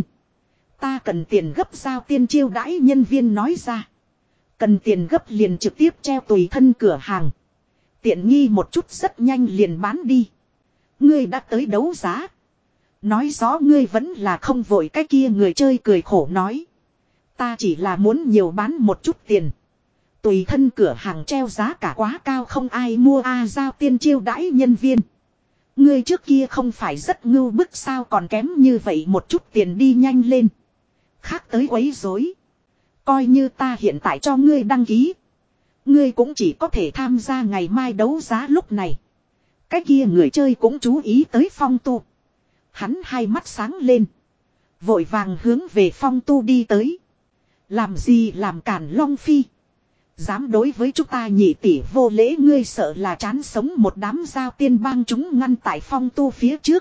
Ta cần tiền gấp. Giao tiên chiêu đãi nhân viên nói ra. Cần tiền gấp liền trực tiếp treo tùy thân cửa hàng. Tiện nghi một chút rất nhanh liền bán đi. Ngươi đã tới đấu giá. Nói rõ ngươi vẫn là không vội. Cái kia người chơi cười khổ nói. Ta chỉ là muốn nhiều bán một chút tiền. Tùy thân cửa hàng treo giá cả quá cao không ai mua a. À, giao tiên chiêu đãi nhân viên. Ngươi trước kia không phải rất ngưu bức sao còn kém như vậy một chút tiền đi nhanh lên. khác tới quấy rối. Coi như ta hiện tại cho ngươi đăng ký. Ngươi cũng chỉ có thể tham gia ngày mai đấu giá lúc này. Cái kia người chơi cũng chú ý tới Phong Tu. Hắn hai mắt sáng lên. Vội vàng hướng về Phong Tu đi tới. Làm gì làm cản Long Phi. Dám đối với chúng ta nhị tỷ vô lễ, ngươi sợ là chán sống một đám giao tiên bang chúng ngăn tại Phong Tu phía trước.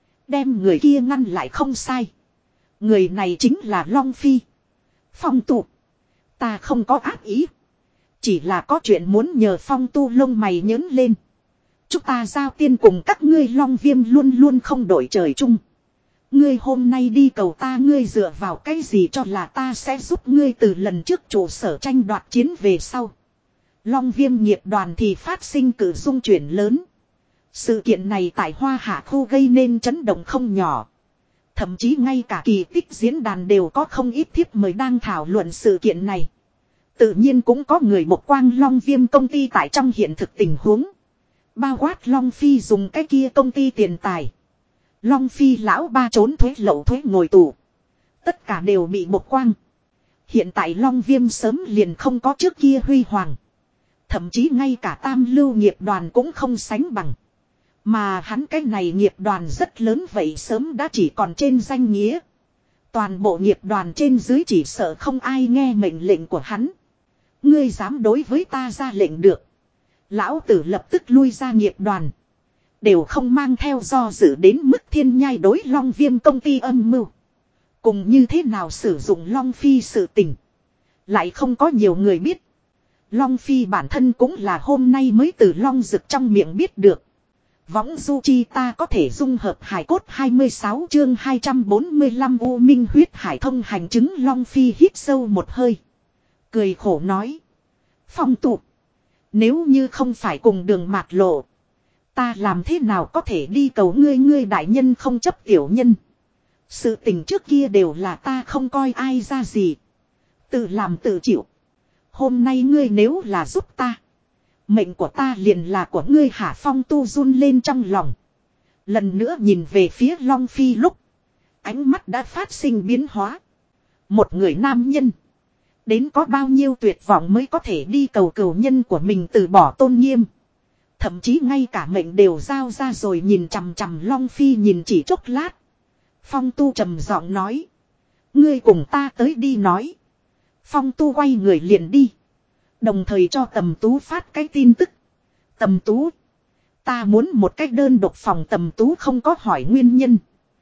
Đem người kia ngăn lại không sai. Người này chính là Long Phi. Phong Tu. Ta không có ác ý. Chỉ là có chuyện muốn nhờ Phong Tu lông mày nhớn lên. Chúng ta giao tiên cùng các ngươi Long Viêm luôn luôn không đổi trời chung. Ngươi hôm nay đi cầu ta, ngươi dựa vào cái gì cho là ta sẽ giúp ngươi? Từ lần trước trụ sở tranh đoạt chiến về sau, Long Viêm nghiệp đoàn thì phát sinh cử dung chuyển lớn. Sự kiện này tại Hoa Hạ khu gây nên chấn động không nhỏ. Thậm chí ngay cả kỳ tích diễn đàn đều có không ít thiếp mời đang thảo luận sự kiện này. Tự nhiên cũng có người một quang Long Viêm công ty tại trong hiện thực tình huống. Bao quát Long Phi dùng cái kia công ty tiền tài. Long Phi lão ba trốn thuế lậu thuế ngồi tù. Tất cả đều bị một quang. Hiện tại Long Viêm sớm liền không có trước kia huy hoàng. Thậm chí ngay cả tam lưu nghiệp đoàn cũng không sánh bằng. Mà hắn cái này nghiệp đoàn rất lớn vậy sớm đã chỉ còn trên danh nghĩa. Toàn bộ nghiệp đoàn trên dưới chỉ sợ không ai nghe mệnh lệnh của hắn. Ngươi dám đối với ta ra lệnh được. Lão tử lập tức lui ra nghiệp đoàn. Đều không mang theo do dự đến mức thiên nhai đối Long Viêm công ty âm mưu. Cùng như thế nào sử dụng Long Phi sự tình. Lại không có nhiều người biết. Long Phi bản thân cũng là hôm nay mới từ Long Dực trong miệng biết được. Võng du chi ta có thể dung hợp hải cốt hai mươi sáu chương hai trăm bốn mươi lăm U Minh huyết hải thông hành chứng. Long Phi hít sâu một hơi. Cười khổ nói. Phong tụ. Nếu như không phải cùng đường mạt lộ. Ta làm thế nào có thể đi cầu ngươi? Ngươi đại nhân không chấp tiểu nhân. Sự tình trước kia đều là ta không coi ai ra gì. Tự làm tự chịu. Hôm nay ngươi nếu là giúp ta. Mệnh của ta liền là của ngươi hả? Phong tu run lên trong lòng. Lần nữa nhìn về phía Long Phi lúc. Ánh mắt đã phát sinh biến hóa. Một người nam nhân. Đến có bao nhiêu tuyệt vọng mới có thể đi cầu cầu nhân của mình từ bỏ tôn nghiêm. Thậm chí ngay cả mệnh đều giao ra rồi, nhìn chằm chằm Long Phi nhìn chỉ chốc lát. Phong tu trầm giọng nói. Ngươi cùng ta tới đi nói. Phong tu quay người liền đi. Đồng thời cho Tầm Tú phát cái tin tức. Tầm Tú. Ta muốn một cách đơn độc phòng. Tầm Tú không có hỏi nguyên nhân.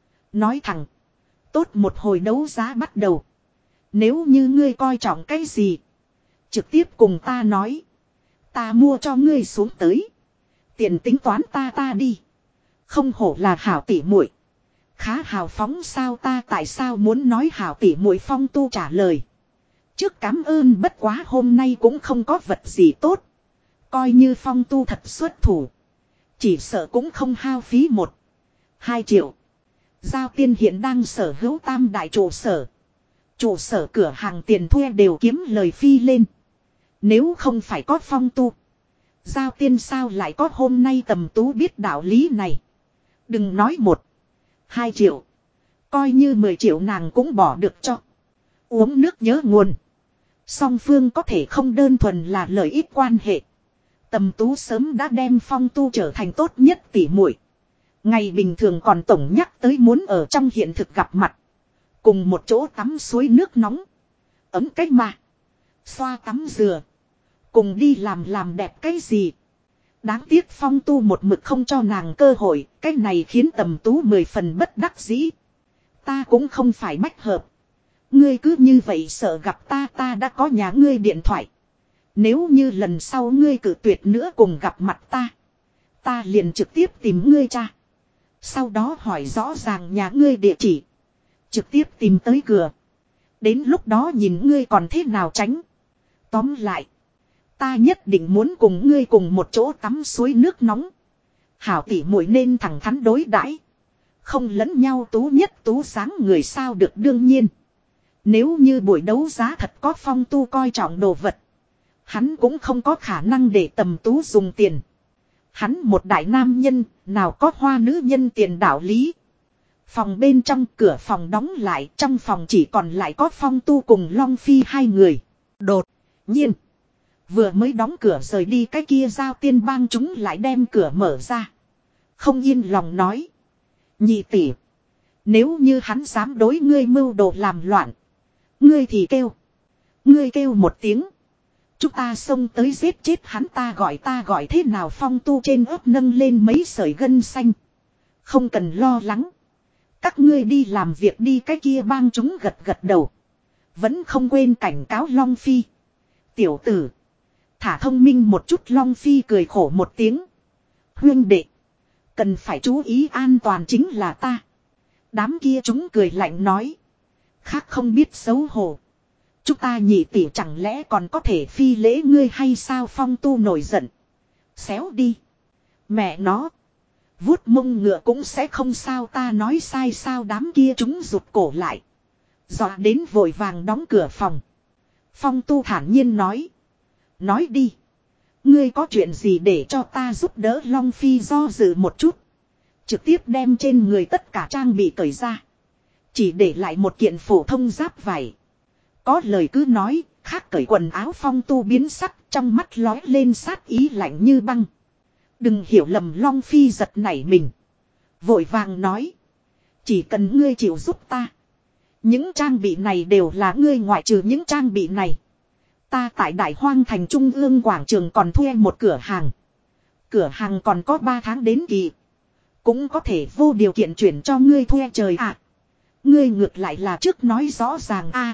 Nói thẳng. Tốt, một hồi đấu giá bắt đầu. Nếu như ngươi coi trọng cái gì. Trực tiếp cùng ta nói. Ta mua cho ngươi xuống tới. Tiền tính toán ta ta đi. Không hổ là hảo tỷ muội. Khá hào phóng sao? Ta tại sao muốn nói hảo tỷ muội? Phong tu trả lời. Trước cảm ơn, bất quá hôm nay cũng không có vật gì tốt. Coi như Phong tu thật xuất thủ. Chỉ sợ cũng không hao phí một. Hai triệu. Giao tiên hiện đang sở hữu tam đại trụ sở. Trụ sở cửa hàng tiền thuê đều kiếm lời phi lên. Nếu không phải có Phong tu. Giao tiên sao lại có hôm nay? Tầm Tú biết đạo lý này. Đừng nói một. Hai triệu. Coi như mười triệu nàng cũng bỏ được cho. Uống nước nhớ nguồn. Song phương có thể không đơn thuần là lợi ích quan hệ. Tầm Tú sớm đã đem Phong tu trở thành tốt nhất tỉ muội. Ngày bình thường còn tổng nhắc tới muốn ở trong hiện thực gặp mặt. Cùng một chỗ tắm suối nước nóng. Ấm cách mà. Xoa tắm dừa. Cùng đi làm làm đẹp cái gì. Đáng tiếc Phong tu một mực không cho nàng cơ hội. Cái này khiến Tầm Tú mười phần bất đắc dĩ. Ta cũng không phải bách hợp. Ngươi cứ như vậy sợ gặp ta. Ta đã có nhà ngươi điện thoại. Nếu như lần sau ngươi cự tuyệt nữa cùng gặp mặt ta. Ta liền trực tiếp tìm ngươi cha. Sau đó hỏi rõ ràng nhà ngươi địa chỉ. Trực tiếp tìm tới cửa. Đến lúc đó nhìn ngươi còn thế nào tránh. Tóm lại. Ta nhất định muốn cùng ngươi cùng một chỗ tắm suối nước nóng. Hảo tỷ muội nên thẳng thắn đối đãi. Không lẫn nhau tú nhất tú sáng người sao được. Đương nhiên. Nếu như buổi đấu giá thật có Phong tu coi trọng đồ vật. Hắn cũng không có khả năng để Tầm Tú dùng tiền. Hắn một đại nam nhân, nào có hoa nữ nhân tiền đạo lý. Phòng bên trong cửa phòng đóng lại, trong phòng chỉ còn lại có Phong Tu cùng Long Phi hai người. Đột nhiên, vừa mới đóng cửa rời đi cái kia Giao Tiên bang chúng lại đem cửa mở ra. Không yên lòng nói. Nhị tỷ, nếu như hắn dám đối ngươi mưu đồ làm loạn, ngươi thì kêu. Ngươi kêu một tiếng, chúng ta xông tới giết chết hắn. Ta gọi ta gọi thế nào? Phong Tu trên ớt nâng lên mấy sợi gân xanh. Không cần lo lắng. Các ngươi đi làm việc đi. Cái kia bang chúng gật gật đầu. Vẫn không quên cảnh cáo Long Phi. Tiểu tử, thả thông minh một chút. Long Phi cười khổ một tiếng. Huynh đệ, cần phải chú ý an toàn chính là ta. Đám kia chúng cười lạnh nói. Khác không biết xấu hổ. Chúng ta nhị tỷ chẳng lẽ còn có thể phi lễ ngươi hay sao? Phong Tu nổi giận. Xéo đi. Mẹ nó. Vuốt mông ngựa cũng sẽ không sao. Ta nói sai sao? Đám kia chúng rụt cổ lại. Dọa đến vội vàng đóng cửa phòng. Phong Tu thản nhiên nói. Nói đi. Ngươi có chuyện gì để cho ta giúp đỡ? Long Phi do dự một chút. Trực tiếp đem trên người tất cả trang bị cởi ra. Chỉ để lại một kiện phổ thông giáp vải. Có lời cứ nói, khác cởi quần áo. Phong Tu biến sắc, trong mắt lói lên sát ý lạnh như băng. Đừng hiểu lầm. Long Phi giật nảy mình. Vội vàng nói. Chỉ cần ngươi chịu giúp ta. Những trang bị này đều là ngươi. Ngoại trừ những trang bị này, ta tại Đại Hoang thành Trung ương quảng trường còn thuê một cửa hàng. Cửa hàng còn có ba tháng đến kỳ. Cũng có thể vô điều kiện chuyển cho ngươi thuê. Trời ạ, ngươi ngược lại là trước nói rõ ràng a.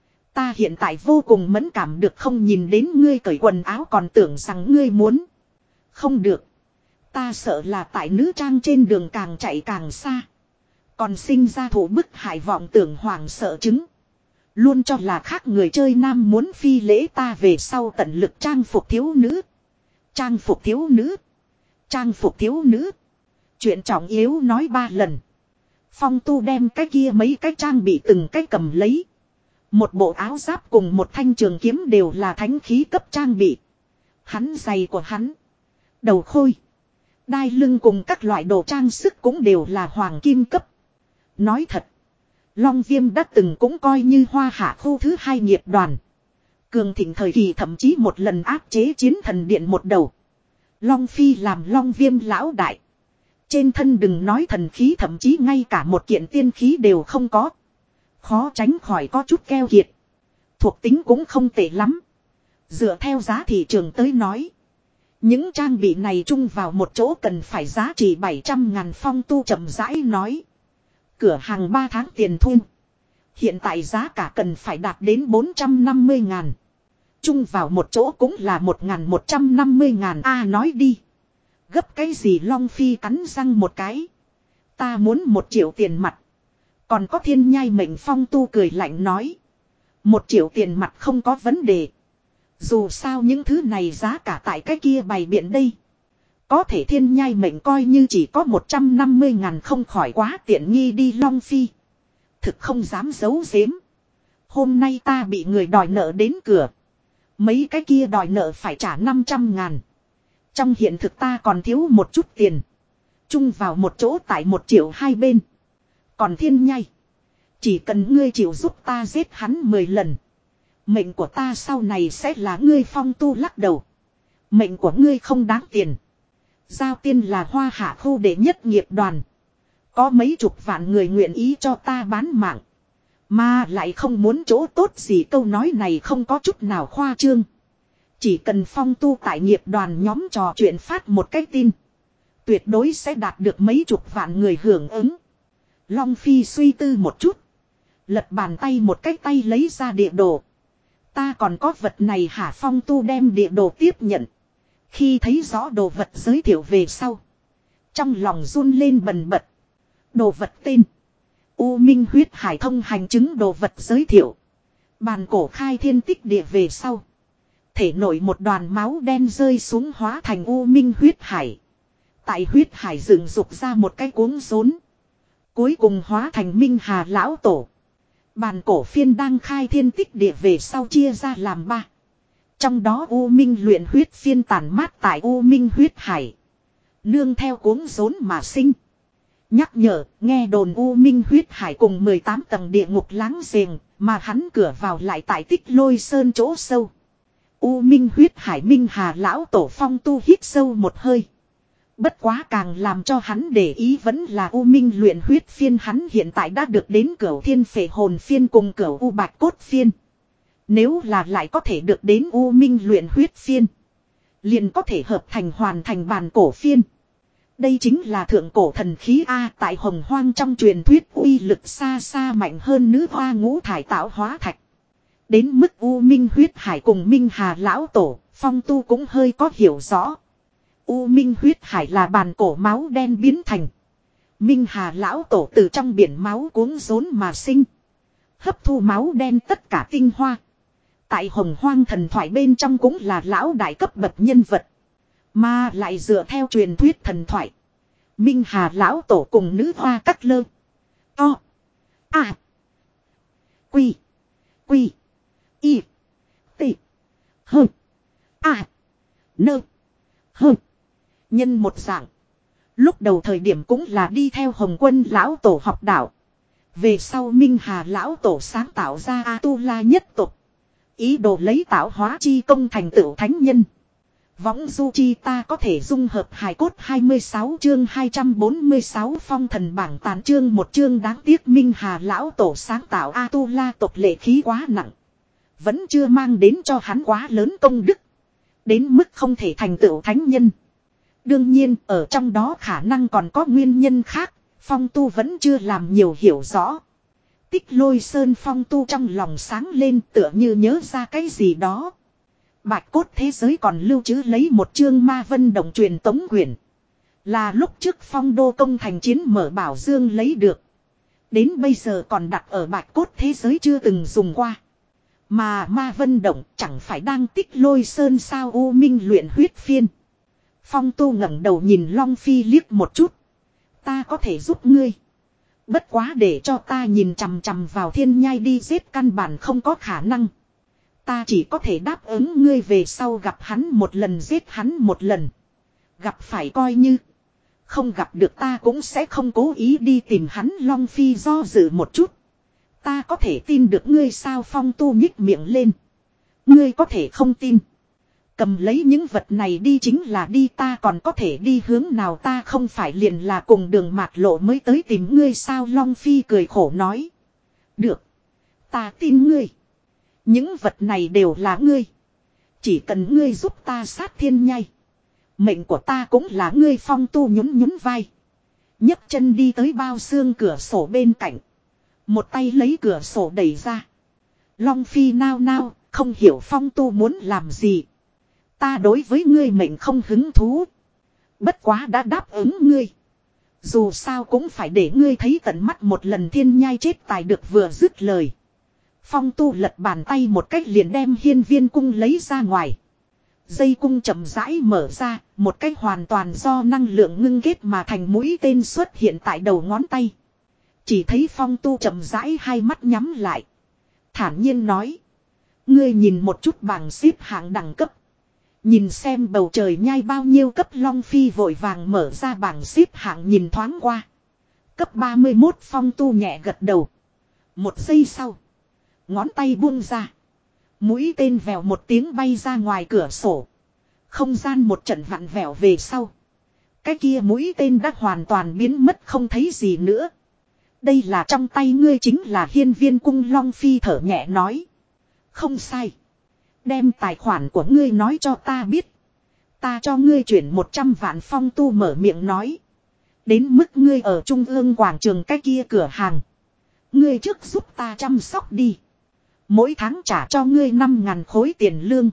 Ta hiện tại vô cùng mẫn cảm, được không? Nhìn đến ngươi cởi quần áo còn tưởng rằng ngươi muốn. Không được. Ta sợ là tại nữ trang trên đường càng chạy càng xa. Còn sinh ra thủ bức hại vọng tưởng hoàng sợ chứng. Luôn cho là khác người chơi nam muốn phi lễ ta. Về sau tận lực trang phục thiếu nữ. Trang phục thiếu nữ. Trang phục thiếu nữ. Chuyện trọng yếu nói ba lần. Phong Tu đem cái kia mấy cái trang bị từng cái cầm lấy. Một bộ áo giáp cùng một thanh trường kiếm đều là thánh khí cấp trang bị. Hắn giày của hắn, đầu khôi, đai lưng cùng các loại đồ trang sức cũng đều là hoàng kim cấp. Nói thật, Long Viêm đã từng cũng coi như Hoa Hạ khu thứ hai nghiệp đoàn. Cường thịnh thời kỳ thậm chí một lần áp chế chiến thần điện một đầu. Long Phi làm Long Viêm lão đại. Trên thân đừng nói thần khí, thậm chí ngay cả một kiện tiên khí đều không có. Khó tránh khỏi có chút keo kiệt. Thuộc tính cũng không tệ lắm. Dựa theo giá thị trường tới nói, những trang bị này chung vào một chỗ cần phải giá trị bảy trăm ngàn. Phong Tu chậm rãi nói. Cửa hàng ba tháng tiền thuê. Hiện tại giá cả cần phải đạt đến bốn trăm năm mươi ngàn. Chung vào một chỗ cũng là một ngàn một trăm năm mươi ngàn. A à, nói đi. Gấp cái gì? Long Phi cắn răng một cái. Ta muốn một triệu tiền mặt. Còn có thiên nhai mệnh. Phong Tu cười lạnh nói. Một triệu tiền mặt không có vấn đề. Dù sao những thứ này giá cả tại cái kia bày biện đây. Có thể thiên nhai mệnh coi như chỉ có một trăm năm mươi ngàn không khỏi quá tiện nghi đi. Long Phi thực không dám giấu giếm. Hôm nay ta bị người đòi nợ đến cửa. Mấy cái kia đòi nợ phải trả năm trăm ngàn. Trong hiện thực ta còn thiếu một chút tiền. Chung vào một chỗ tại một triệu hai bên. Còn thiên nhai, chỉ cần ngươi chịu giúp ta giết hắn mười lần, mệnh của ta sau này sẽ là ngươi. Phong Tu lắc đầu. Mệnh của ngươi không đáng tiền. Giao Tiên là Hoa Hạ khu đệ nhất nghiệp đoàn. Có mấy chục vạn người nguyện ý cho ta bán mạng. Mà lại không muốn chỗ tốt gì. Câu nói này không có chút nào khoa trương. Chỉ cần Phong Tu tại nghiệp đoàn nhóm trò chuyện phát một cái tin, tuyệt đối sẽ đạt được mấy chục vạn người hưởng ứng. Long Phi suy tư một chút, lật bàn tay một cái tay lấy ra địa đồ. Ta còn có vật này hả? Phong Tu đem địa đồ tiếp nhận. Khi thấy rõ đồ vật giới thiệu về sau, trong lòng run lên bần bật. Đồ vật tên U Minh huyết hải thông hành chứng. Đồ vật giới thiệu: bàn cổ khai thiên tích địa về sau, thể nổi một đoàn máu đen rơi xuống hóa thành U Minh huyết hải. Tại huyết hải dựng dục ra một cái cuống rốn, cuối cùng hóa thành Minh Hà lão tổ. Bàn cổ phiên đang khai thiên tích địa về sau chia ra làm ba. Trong đó U Minh luyện huyết phiên tàn mát tại U Minh huyết hải, nương theo cuống rốn mà sinh. Nhắc nhở, nghe đồn U Minh huyết hải cùng mười tám tầng địa ngục láng giềng, mà hắn cửa vào lại tại Tích Lôi Sơn chỗ sâu. U Minh huyết hải Minh Hà lão tổ Phong Tu hít sâu một hơi. Bất quá càng làm cho hắn để ý vẫn là U Minh luyện huyết phiên, hắn hiện tại đã được đến Cửu Thiên Phệ hồn phiên cùng Cửu U Bạch cốt phiên. Nếu là lại có thể được đến U Minh luyện huyết phiên, liền có thể hợp thành hoàn thành bàn cổ phiên. Đây chính là thượng cổ thần khí A, tại Hồng Hoang trong truyền thuyết uy lực xa xa mạnh hơn nữ hoa ngũ thải tạo hóa thạch. Đến mức U Minh huyết hải cùng Minh Hà lão tổ, Phong Tu cũng hơi có hiểu rõ. U Minh huyết hải là bàn cổ máu đen biến thành. Minh Hà lão tổ từ trong biển máu cuống rốn mà sinh. Hấp thu máu đen tất cả tinh hoa. Tại Hồng Hoang thần thoại bên trong cũng là lão đại cấp bậc nhân vật. Mà lại dựa theo truyền thuyết thần thoại, Minh Hà lão tổ cùng nữ hoa cắt lơ. To. À. Quy. Quy. Y. T. Hơ. À. Nơ. Hơ. Nhân một dạng. Lúc đầu thời điểm cũng là đi theo Hồng Quân lão tổ học đạo. Về sau Minh Hà lão tổ sáng tạo ra A-tu-la nhất tộc. Ý đồ lấy tạo hóa chi công thành tựu thánh nhân. Võng du chi ta có thể dung hợp hài cốt hai mươi sáu chương hai trăm bốn mươi sáu phong thần bảng tàn chương một chương đáng tiếc Minh Hà lão tổ sáng tạo A-tu-la tộc lệ khí quá nặng. Vẫn chưa mang đến cho hắn quá lớn công đức. Đến mức không thể thành tựu thánh nhân. Đương nhiên ở trong đó khả năng còn có nguyên nhân khác. Phong Tu vẫn chưa làm nhiều hiểu rõ. Tích Lôi Sơn Phong Tu trong lòng sáng lên tựa như nhớ ra cái gì đó. Bạch cốt thế giới còn lưu trữ lấy một chương ma vân động truyền tống quyển. Là lúc trước Phong Đô công thành chiến mở bảo dương lấy được. Đến bây giờ còn đặt ở bạch cốt thế giới chưa từng dùng qua. Mà ma vân động chẳng phải đang Tích Lôi Sơn sao U Minh luyện huyết phiên. Phong Tu ngẩng đầu nhìn Long Phi liếc một chút. Ta có thể giúp ngươi. Bất quá để cho ta nhìn chằm chằm vào thiên nhai đi giết căn bản không có khả năng. Ta chỉ có thể đáp ứng ngươi về sau gặp hắn một lần giết hắn một lần. Gặp phải coi như. Không gặp được ta cũng sẽ không cố ý đi tìm hắn. Long Phi do dự một chút. Ta có thể tin được ngươi sao? Phong Tu nhích miệng lên. Ngươi có thể không tin. Cầm lấy những vật này đi chính là đi, ta còn có thể đi hướng nào, ta không phải liền là cùng đường mạt lộ mới tới tìm ngươi sao? Long Phi cười khổ nói. Được. Ta tin ngươi. Những vật này đều là ngươi. Chỉ cần ngươi giúp ta sát thiên nhai. Mệnh của ta cũng là ngươi. Phong Tu nhún nhún vai. nhấc chân đi tới bao xương cửa sổ bên cạnh. Một tay lấy cửa sổ đẩy ra. Long Phi nao nao, không hiểu Phong Tu muốn làm gì. Ta đối với ngươi mệnh không hứng thú. Bất quá đã đáp ứng ngươi. Dù sao cũng phải để ngươi thấy tận mắt một lần thiên nhai chết tài được. Vừa dứt lời, Phong Tu lật bàn tay một cách liền đem hiên viên cung lấy ra ngoài. Dây cung chậm rãi mở ra, một cách hoàn toàn do năng lượng ngưng kết mà thành mũi tên xuất hiện tại đầu ngón tay. Chỉ thấy Phong Tu chậm rãi hai mắt nhắm lại. Thản nhiên nói. Ngươi nhìn một chút bảng xếp hạng đẳng cấp. Nhìn xem bầu trời nhai bao nhiêu cấp. Long Phi vội vàng mở ra bảng xếp hạng nhìn thoáng qua. Cấp ba mươi mốt. Phong Tu nhẹ gật đầu. Một giây sau, ngón tay buông ra. Mũi tên vèo một tiếng bay ra ngoài cửa sổ. Không gian một trận vặn vẹo về sau. Cái kia mũi tên đã hoàn toàn biến mất không thấy gì nữa. Đây là trong tay ngươi chính là hiên viên cung. Long Phi thở nhẹ nói. Không sai. Đem tài khoản của ngươi nói cho ta biết. Ta cho ngươi chuyển một trăm vạn. Phong Tu mở miệng nói. Đến mức ngươi ở trung ương quảng trường cái kia cửa hàng. Ngươi trước giúp ta chăm sóc đi. Mỗi tháng trả cho ngươi năm ngàn khối tiền lương.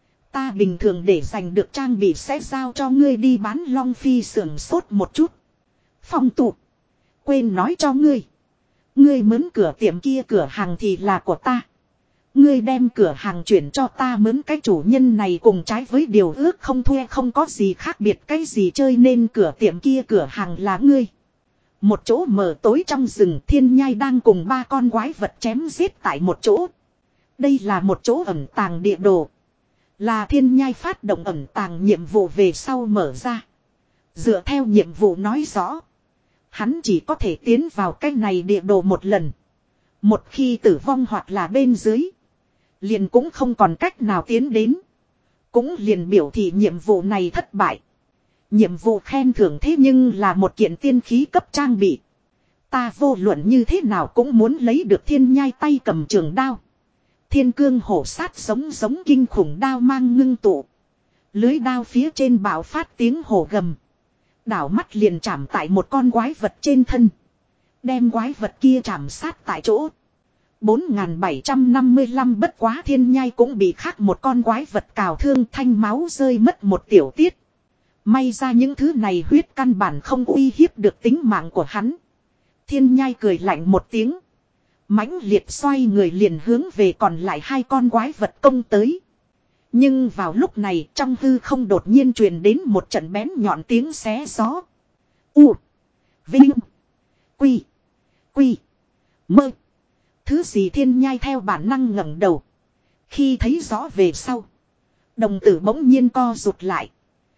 Ta bình thường để giành được trang bị sẽ giao cho ngươi đi bán. Long Phi sưởng sốt một chút. Phong Tu, quên nói cho ngươi. Ngươi mướn cửa tiệm kia cửa hàng thì là của ta. Ngươi đem cửa hàng chuyển cho ta mướn, cái chủ nhân này cùng trái với điều ước không thuê không có gì khác biệt cái gì chơi nên cửa tiệm kia cửa hàng là ngươi. Một chỗ mờ tối trong rừng thiên nhai đang cùng ba con quái vật chém giết tại một chỗ. Đây là một chỗ ẩn tàng địa đồ. Là thiên nhai phát động ẩn tàng nhiệm vụ về sau mở ra. Dựa theo nhiệm vụ nói rõ. Hắn chỉ có thể tiến vào cái này địa đồ một lần. Một khi tử vong hoặc là bên dưới. Liền cũng không còn cách nào tiến đến. Cũng liền biểu thị nhiệm vụ này thất bại. Nhiệm vụ khen thưởng thế nhưng là một kiện tiên khí cấp trang bị. Ta vô luận như thế nào cũng muốn lấy được thiên nhai tay cầm trường đao. Thiên cương hổ sát giống giống kinh khủng đao mang ngưng tụ. Lưới đao phía trên bạo phát tiếng hổ gầm. Đảo mắt liền chạm tại một con quái vật trên thân. Đem quái vật kia chạm sát tại chỗ. bốn nghìn bảy trăm năm mươi lăm bất quá thiên nhai cũng bị khác một con quái vật cào thương thanh máu rơi mất một tiểu tiết. May ra những thứ này huyết căn bản không uy hiếp được tính mạng của hắn. Thiên nhai cười lạnh một tiếng. Mãnh liệt xoay người liền hướng về còn lại hai con quái vật công tới. Nhưng vào lúc này trong hư không đột nhiên truyền đến một trận bén nhọn tiếng xé gió. U. Vinh. Quy. Quy. Mơ. Thứ gì thiên nhai theo bản năng ngẩng đầu. Khi thấy rõ về sau. Đồng tử bỗng nhiên co rụt lại.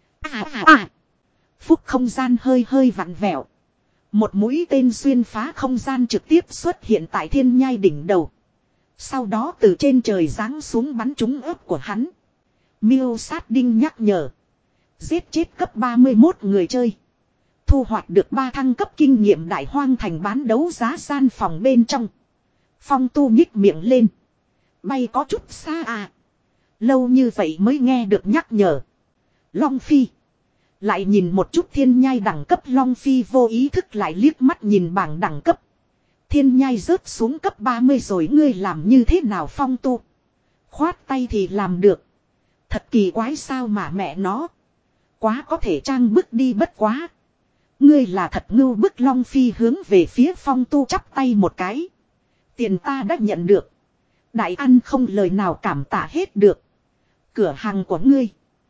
À à à. Phúc không gian hơi hơi vặn vẹo. Một mũi tên xuyên phá không gian trực tiếp xuất hiện tại thiên nhai đỉnh đầu. Sau đó từ trên trời giáng xuống bắn trúng ớt của hắn. Miêu sát đinh nhắc nhở. Giết chết cấp ba mươi mốt người chơi. Thu hoạch được ba thăng cấp kinh nghiệm đại hoang thành bán đấu giá gian phòng bên trong. Phong tu nhích miệng lên. Bay có chút xa à. Lâu như vậy mới nghe được nhắc nhở. Long Phi. Lại nhìn một chút thiên nhai đẳng cấp Long Phi vô ý thức lại liếc mắt nhìn bảng đẳng cấp. Thiên nhai rớt xuống cấp ba mươi rồi ngươi làm như thế nào Phong tu. Khoát tay thì làm được. Thật kỳ quái sao mà mẹ nó. Quá có thể trang bức đi bất quá. Ngươi là thật ngưu bức Long Phi hướng về phía Phong tu chắp tay một cái. Tiền ta đã nhận được. Đại ăn không lời nào cảm tạ hết được. Cửa hàng của ngươi.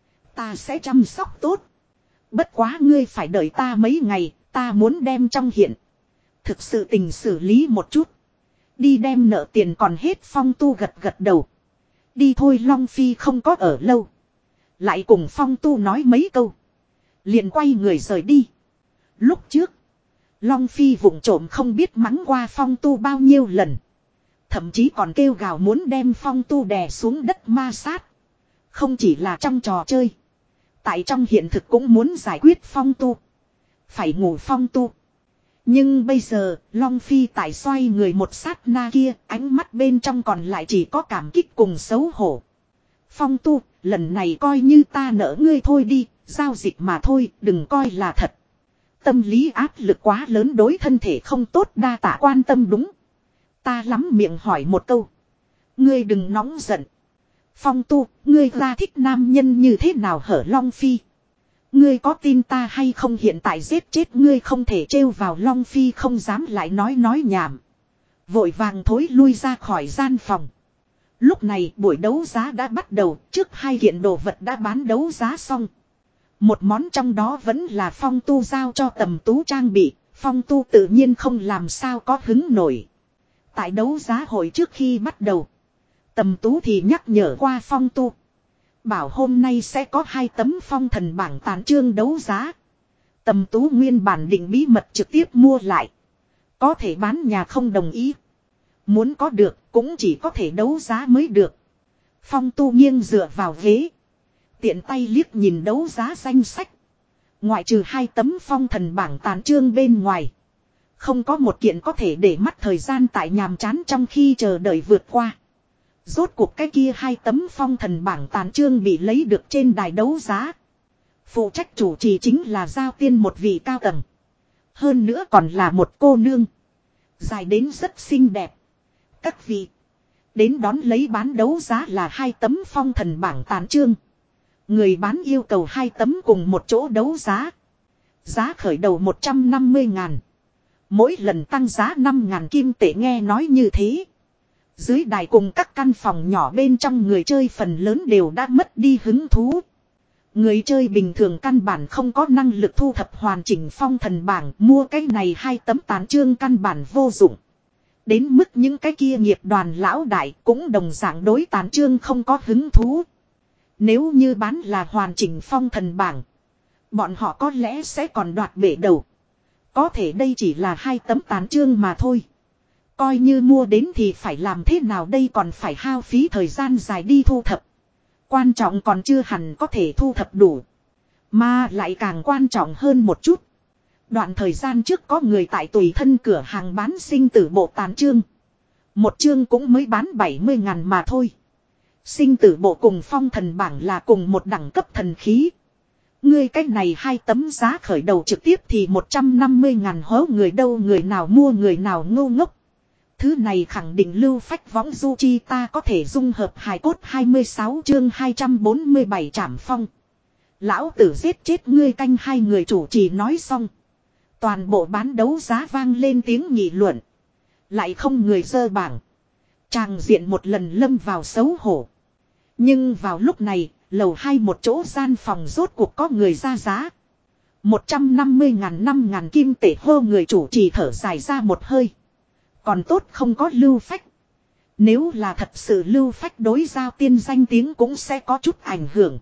Ta sẽ chăm sóc tốt. Bất quá ngươi phải đợi ta mấy ngày. Ta muốn đem trong hiện. Thực sự tình xử lý một chút. Đi đem nợ tiền còn hết Phong tu gật gật đầu. Đi thôi Long Phi không có ở lâu. Lại cùng Phong tu nói mấy câu. Liền quay người rời đi. Lúc trước. Long Phi vụng trộm không biết mắng qua Phong tu bao nhiêu lần. Thậm chí còn kêu gào muốn đem Phong tu đè xuống đất ma sát. Không chỉ là trong trò chơi. Tại trong hiện thực cũng muốn giải quyết Phong tu. Phải ngủ Phong tu. Nhưng bây giờ Long Phi tại xoay người một sát na kia. Ánh mắt bên trong còn lại chỉ có cảm kích cùng xấu hổ. Phong tu lần này coi như ta nỡ ngươi thôi đi. Giao dịch mà thôi đừng coi là thật. Tâm lý áp lực quá lớn đối thân thể không tốt đa tả quan tâm đúng. Ta lắm miệng hỏi một câu. Ngươi đừng nóng giận. Phong tu, ngươi ra thích nam nhân như thế nào hở Long Phi. Ngươi có tin ta hay không hiện tại giết chết ngươi không thể trêu vào Long Phi không dám lại nói nói nhảm. Vội vàng thối lui ra khỏi gian phòng. Lúc này buổi đấu giá đã bắt đầu trước hai kiện đồ vật đã bán đấu giá xong. Một món trong đó vẫn là Phong tu giao cho Tầm Tú trang bị. Phong tu tự nhiên không làm sao có hứng nổi. Tại đấu giá hội trước khi bắt đầu. Tầm Tú thì nhắc nhở qua Phong tu. Bảo hôm nay sẽ có hai tấm phong thần bảng tán chương đấu giá. Tầm Tú nguyên bản định bí mật trực tiếp mua lại. Có thể bán nhà không đồng ý. Muốn có được cũng chỉ có thể đấu giá mới được. Phong tu nghiêng dựa vào ghế. Tiện tay liếc nhìn đấu giá danh sách. Ngoại trừ hai tấm phong thần bảng tán chương bên ngoài. Không có một kiện có thể để mắt thời gian tại nhàm chán trong khi chờ đợi vượt qua. Rốt cuộc cái kia hai tấm phong thần bảng tán chương bị lấy được trên đài đấu giá. Phụ trách chủ trì chính là giao tiên một vị cao tầng. Hơn nữa còn là một cô nương. Dài đến rất xinh đẹp. Các vị. Đến đón lấy bán đấu giá là hai tấm phong thần bảng tán chương. Người bán yêu cầu hai tấm cùng một chỗ đấu giá. Giá khởi đầu một trăm năm mươi ngàn. Mỗi lần tăng giá năm ngàn kim tệ nghe nói như thế. Dưới đài cùng các căn phòng nhỏ bên trong người chơi phần lớn đều đã mất đi hứng thú. Người chơi bình thường căn bản không có năng lực thu thập hoàn chỉnh phong thần bảng. Mua cái này hai tấm tán chương căn bản vô dụng. Đến mức những cái kia nghiệp đoàn lão đại cũng đồng dạng đối tán chương không có hứng thú. Nếu như bán là hoàn chỉnh phong thần bảng. Bọn họ có lẽ sẽ còn đoạt bể đầu. Có thể đây chỉ là hai tấm tán chương mà thôi. Coi như mua đến thì phải làm thế nào đây, còn phải hao phí thời gian dài đi thu thập. Quan trọng còn chưa hẳn có thể thu thập đủ. Mà lại càng quan trọng hơn một chút. Đoạn thời gian trước có người tại tùy thân cửa hàng bán sinh tử bộ tán chương. Một chương cũng mới bán bảy mươi ngàn mà thôi. Sinh tử bộ cùng phong thần bảng là cùng một đẳng cấp thần khí. Ngươi cách này hai tấm giá khởi đầu trực tiếp thì một trăm năm mươi ngàn hố người đâu, người nào mua người nào ngu ngốc. Thứ này khẳng định lưu phách võng du chi, ta có thể dung hợp hài cốt. Hai mươi sáu chương hai trăm bốn mươi bảy trảm phong. Lão tử giết chết ngươi, canh hai người chủ trì nói xong. Toàn bộ bán đấu giá vang lên tiếng nghị luận. Lại không người dơ bảng. Tràng diện một lần lâm vào xấu hổ. Nhưng vào lúc này, lầu hai một chỗ gian phòng rốt cuộc có người ra giá. một trăm năm mươi ngàn năm ngàn kim tệ hô, người chủ trì thở dài ra một hơi. Còn tốt không có lưu phách. Nếu là thật sự lưu phách đối giao tiên danh tiếng cũng sẽ có chút ảnh hưởng.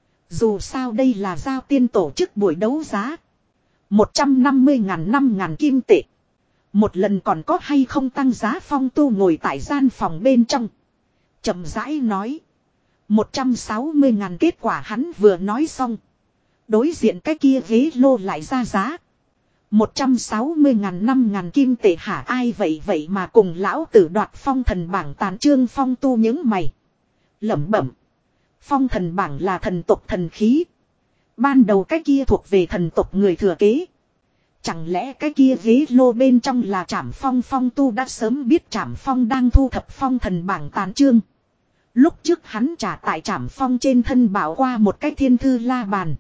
Dù sao đây là giao tiên tổ chức buổi đấu giá. một trăm năm mươi ngàn năm ngàn kim tệ. Một lần còn có hay không tăng giá? Phong Tu ngồi tại gian phòng bên trong. Chậm rãi nói. một trăm sáu mươi ngàn. Kết quả hắn vừa nói xong. Đối diện cái kia ghế lô lại ra giá. một trăm sáu mươi ngàn năm ngàn kim tệ hả? Ai vậy vậy mà cùng lão tử đoạt phong thần bảng tán chương? Phong Tu những mày. Lẩm bẩm. Phong thần bảng là thần tộc thần khí. Ban đầu cái kia thuộc về thần tộc người thừa kế. Chẳng lẽ cái kia ghế lô bên trong là Trảm Phong? Phong Tu đã sớm biết Trảm Phong đang thu thập phong thần bảng tán chương. Lúc trước hắn trả tại Trảm Phong trên thân bảo qua một cái thiên thư la bàn.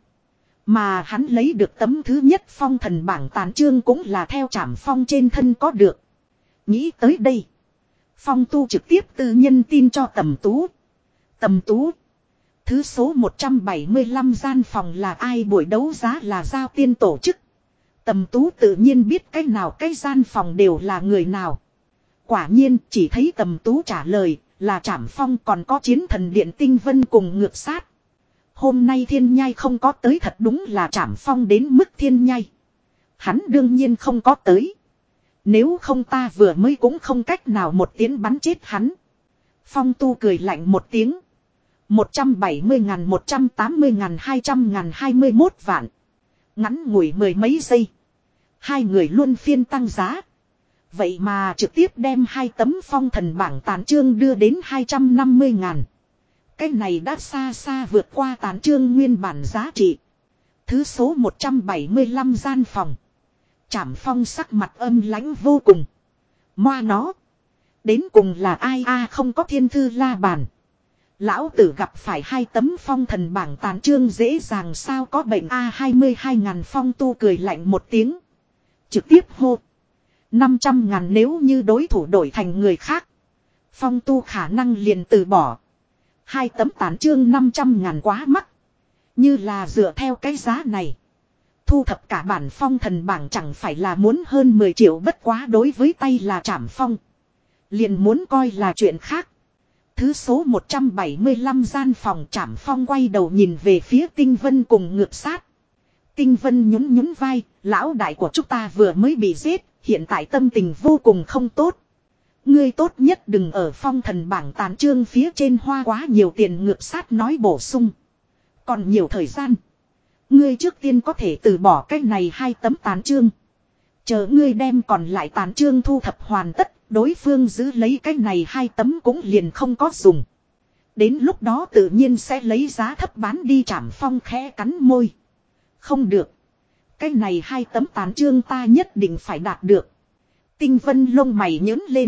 Mà hắn lấy được tấm thứ nhất phong thần bảng tán chương cũng là theo Trảm Phong trên thân có được. Nghĩ tới đây. Phong Tu trực tiếp tư nhân tin cho Tầm Tú. Tầm Tú. Thứ số một trăm bảy mươi lăm gian phòng là ai? Buổi đấu giá là giao tiên tổ chức. Tầm Tú tự nhiên biết cái nào cái gian phòng đều là người nào. Quả nhiên chỉ thấy Tầm Tú trả lời là Trảm Phong, còn có Chiến Thần Điện Tinh Vân cùng ngược sát. Hôm nay Thiên Nhai không có tới, thật đúng là Trảm Phong đến mức Thiên Nhai. Hắn đương nhiên không có tới. Nếu không ta vừa mới cũng không cách nào một tiếng bắn chết hắn. Phong Tu cười lạnh một tiếng. một trăm bảy mươi ngàn, một trăm tám mươi ngàn, hai trăm ngàn, hai mươi mốt vạn. Ngắn ngủi mười mấy giây. Hai người luân phiên tăng giá. Vậy mà trực tiếp đem hai tấm phong thần bảng tán chương đưa đến hai trăm năm mươi ngàn. Cái này đã xa xa vượt qua tán chương nguyên bản giá trị. Thứ số một trăm bảy mươi lăm gian phòng. Trảm Phong sắc mặt âm lãnh vô cùng. Moa nó. Đến cùng là ai a? Không có thiên thư la bàn. Lão tử gặp phải hai tấm phong thần bảng tán chương dễ dàng sao có bệnh a? Hai mươi hai ngàn. Phong Tu cười lạnh một tiếng. Trực tiếp hô. năm trăm ngàn. Nếu như đối thủ đổi thành người khác, Phong Tu khả năng liền từ bỏ. Hai tấm tán chương năm trăm ngàn quá mắc. Như là dựa theo cái giá này, thu thập cả bản phong thần bảng chẳng phải là muốn hơn mười triệu, bất quá đối với tay là Trảm Phong. Liền muốn coi là chuyện khác. Thứ số một trăm bảy mươi lăm gian phòng. Trảm Phong quay đầu nhìn về phía Tinh Vân cùng ngược sát. Tinh Vân nhún nhún vai, lão đại của chúng ta vừa mới bị giết, hiện tại tâm tình vô cùng không tốt. Ngươi tốt nhất đừng ở phong thần bảng tán chương phía trên hoa quá nhiều tiền. Ngược sát nói bổ sung. Còn nhiều thời gian. Ngươi trước tiên có thể từ bỏ cái này hai tấm tán chương. Chờ ngươi đem còn lại tán chương thu thập hoàn tất, đối phương giữ lấy cái này hai tấm cũng liền không có dùng. Đến lúc đó tự nhiên sẽ lấy giá thấp bán đi. Trảm Phong khẽ cắn môi. Không được. Cái này hai tấm tán chương ta nhất định phải đạt được. Tinh Vân lông mày nhớn lên.